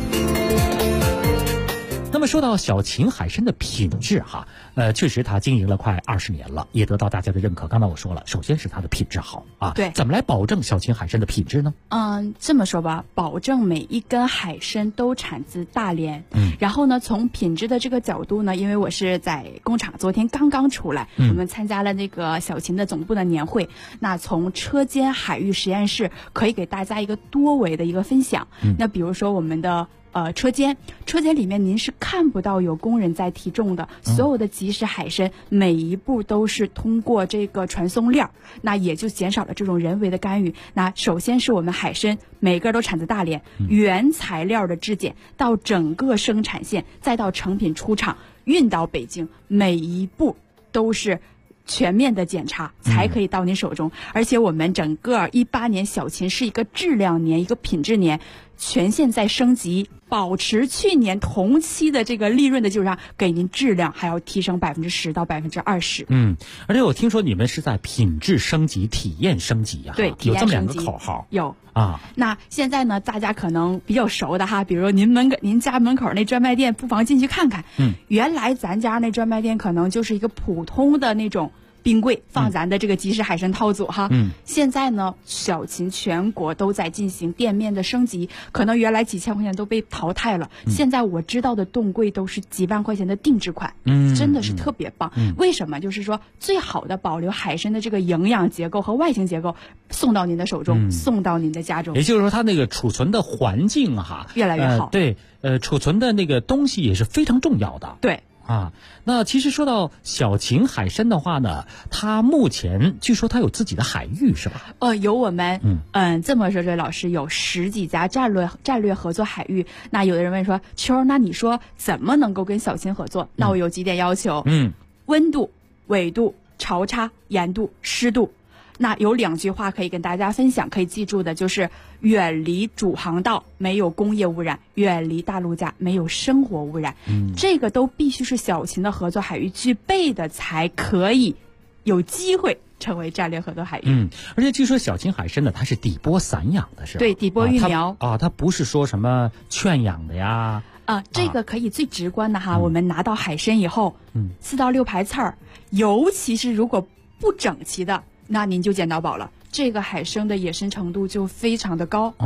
那么说到小秦海参的品质哈，确实它经营了快20年了，也得到大家的认可。刚才我说了，首先是它的品质好啊。 对， 怎么来保证小秦海参的品质呢？ 这么说吧，保证每一根海参都产自大连。然后呢，从品质的这个角度呢，因为我是在工厂，昨天刚刚出来，我们参加了那个小秦的总部的年会。那从车间海域实验室可以给大家一个多维的一个分享。那比如说我们的。车间里面您是看不到有工人在提重的，所有的即食海参每一步都是通过这个传送链，那也就减少了这种人为的干预。那首先是我们海参每个都产自大连，原材料的质检到整个生产线，再到成品出厂运到北京，每一步都是全面的检查才可以到您手中。而且我们整个18年小秦是一个质量年，一个品质年，全线在升级，保持去年同期的这个利润的基础上，给您质量还要提升10%到20%。 而且我听说你们是在品质升级、体验升级啊， 对， 有这么2个口号。 有啊， 那现在呢，大家可能比较熟的哈，比如您家门口那专卖店，不妨进去看看。原来咱家那专卖店可能就是一个普通的那种冰柜，放咱的这个即食海参套组哈。现在呢，小秦全国都在进行店面的升级，可能原来几千块钱都被淘汰了，现在我知道的冻柜都是几万块钱的定制款，真的是特别棒。为什么？就是说最好的保留海参的这个营养结构和外形结构，送到您的手中，送到您的家中。 也就是说，它那个储存的环境哈， 越来越好。 对，储存的那个东西也是非常重要的。 对。 那其实说到小秦海参的话呢，它目前据说它有自己的海域是吧？ 有我们这么说，这老师有10几家战略合作海域。那有的人问说，秋，那你说怎么能够跟小秦合作？那我有几点要求，温度、纬度、潮差、盐度、湿度。那有2句话可以跟大家分享，可以记住的就是远离主航道，没有工业污染；远离大陆架，没有生活污染。这个都必须是小秦的合作海域具备的，才可以有机会成为战略合作海域。 而且据说小秦海参呢，它是底波散养的，是吧？ 对，底波育苗它不是说什么圈养的呀。 这个可以最直观的哈，我们拿到海参以后，4到6排刺儿，尤其是如果不整齐的，那您就捡到宝了。这个海参的野生程度就非常的高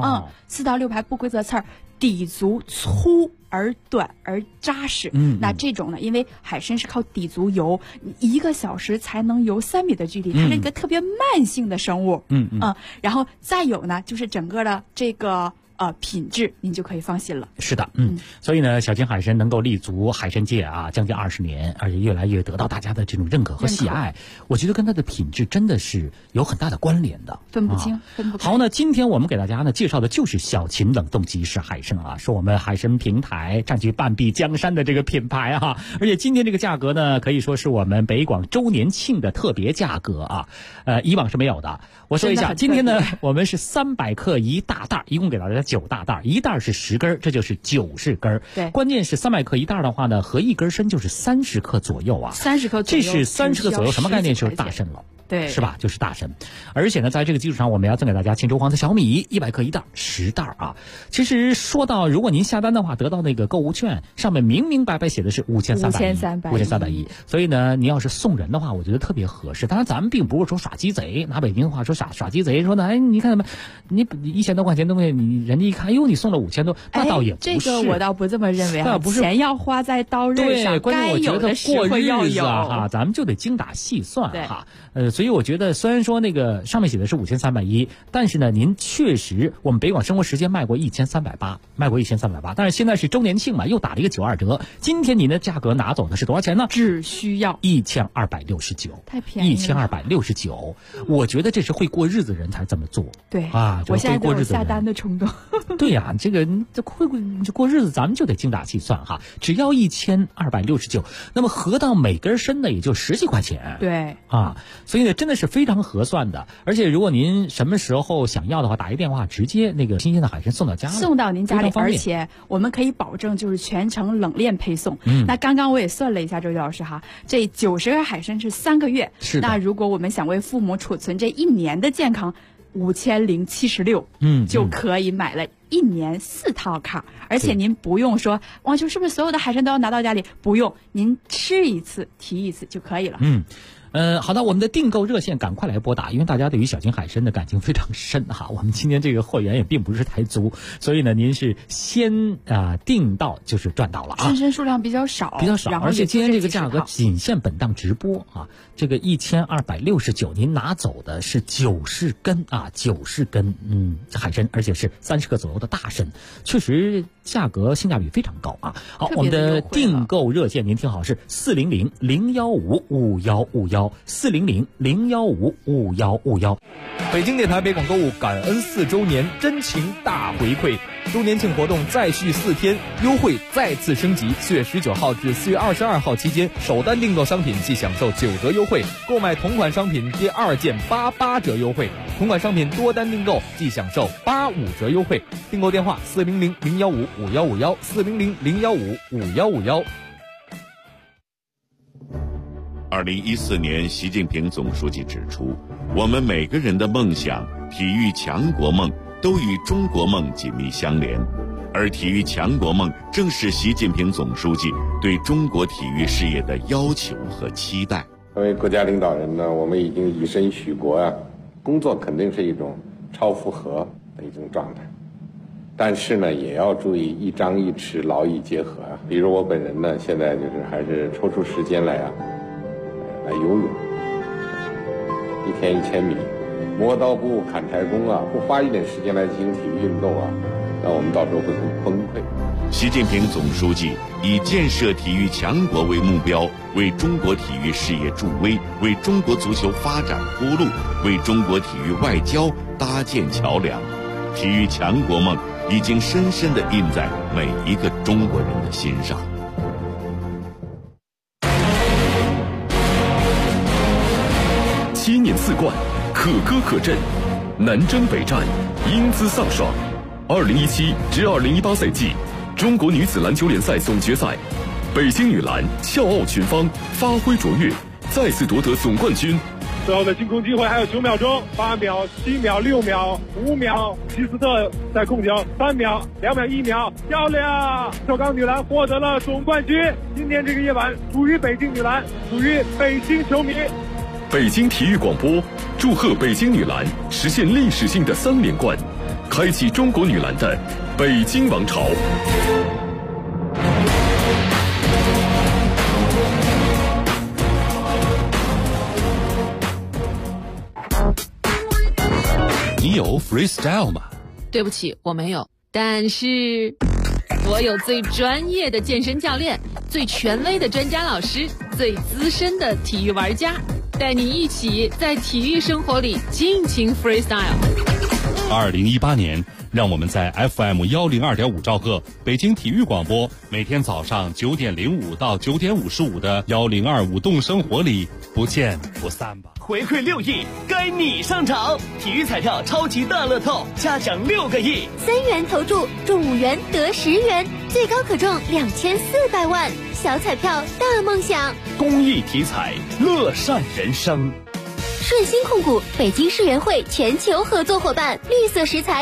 4到6排不规则刺儿，底足粗而短而扎实。那这种呢，因为海参是靠底足游，1个小时才能游3米的距离，它是一个特别慢性的生物。然后再有呢，就是整个的这个品质您就可以放心了。 是的，所以呢，小秦海参能够立足海参界啊，将近20年，而且越来越得到大家的这种认可和喜爱。我觉得跟它的品质真的是有很大的关联的， 分不清，分不开。 好，那今天我们给大家呢介绍的就是小秦冷冻即食海参啊，是我们海参平台占据半壁江山的这个品牌哈。而且今天这个价格呢，可以说是我们北广周年庆的特别价格啊，以往是没有的。我说一下，今天呢，我们是300克一大袋，一共给大家9大袋，一袋是10根，这就是90根。 对， 关键是300克一袋的话呢，合1根参就是30克左右啊。 30克左右， 这是30克左右，什么概念？就是大参了。 对， 是吧？就是大神。而且呢，在这个基础上，我们要赠给大家庆州黄的小米100克1袋10袋啊。其实说到，如果您下单的话，得到那个购物券，上面明明白白写的是5310，所以呢，您要是送人的话，我觉得特别合适。当然，咱们并不是说耍鸡贼，拿北京话说耍鸡贼，说呢，哎，你看怎么，你1000多块钱东西，你人家一看，哎呦，你送了5000多，那倒也不是。 这个我倒不这么认为啊， 不是钱要花在刀刃上，该有的实惠要有哈，咱们就得精打细算哈。所以我觉得，虽然说那个上面写的是5310，但是呢，您确实我们北广生活时间卖过1380，但是现在是周年庆嘛，又打了一个92折。今天您的价格拿走的是多少钱呢？ 只需要 1269， 太便宜了 ，1269。我觉得这是会过日子人才这么做。 对啊， 我现在都有下单的冲动。 对呀，这过日子咱们就得精打细算哈，只要1269，那么合到每根身的也就10几块钱。 对啊，所以呢，真的是非常合算的。而且如果您什么时候想要的话，打一电话，直接那个新鲜的海参送到家里， 送到您家里，而且我们可以保证就是全程冷链配送。那刚刚我也算了一下，周老师哈，这90根海参是3个月。 是的。 那如果我们想为父母储存这1年的健康，5076，就可以买了1年4套卡，而且您不用说，哇，就是不是所有的海参都要拿到家里？不用，您吃一次提一次就可以了。 好的，我们的订购热线赶快来拨打，因为大家对于小型海参的感情非常深哈。我们今天这个货源也并不是太足，所以呢，您是先订到就是赚到了啊。 参参数量比较少， 而且今天这个价格仅限本档直播啊。这个1269，您拿走的是90根啊，90根海参，而且是30克左右的大参，确实价格性价比非常高啊。好，我们的订购热线您听好，是400-015-5151，400-015-5151。 北京电台北广购物感恩4周年真情大回馈，周年庆活动再续4天，优惠再次升级。4月19号至4月22号期间，首单订购商品即享受9折优惠，购买同款商品第2件88折优惠，同款商品多单订购即享受85折优惠。订购电话400-015-5151，400-015-5151。 2014年，习近平总书记指出，我们每个人的梦想、体育强国梦都与中国梦紧密相连，而体育强国梦正是习近平总书记对中国体育事业的要求和期待。 作为国家领导人呢，我们已经以身许国啊，工作肯定是一种超负荷的一种状态，但是呢，也要注意一张一弛，劳逸结合啊。比如我本人呢，现在就是还是抽出时间来游泳，1天1000米，磨刀不误砍柴工啊，不花一点时间来进行体育运动啊，那我们到时候会很崩溃。 习近平总书记以建设体育强国为目标，为中国体育事业助威，为中国足球发展铺路，为中国体育外交搭建桥梁。体育强国梦已经深深地印在每一个中国人的心上。 7年4冠，可歌可阵，南征北战，英姿飒爽。2017至2018赛季中国女子篮球联赛总决赛，北京女篮笑傲群芳，发挥卓越，再次夺得总冠军。 最后的进攻机会还有9秒钟，8秒、7秒、6秒、5秒，希斯特在控球，3秒、2秒、1秒，漂亮！首钢女篮获得了总冠军。今天这个夜晚属于北京女篮，属于北京球迷。 北京体育广播祝贺北京女篮实现历史性的3连冠，开启中国女篮的北京王朝。 你有 freestyle 吗？ 对不起，我没有，但是我有最专业的健身教练，最权威的专家老师，最资深的体育玩家，带你一起在体育生活里尽情 freestyle。 2018年，让我们在 FM 102.5兆赫北京体育广播，每天早上9点05到9点55的102舞动生活里不见不散吧。 回馈6亿，该你上场！体育彩票超级大乐透，加奖6个亿 ，3元投注中5元得10元，最高可中2400万，小彩票大梦想。 公益体彩，乐善人生。 顺鑫控股，北京世园会全球合作伙伴，绿色食材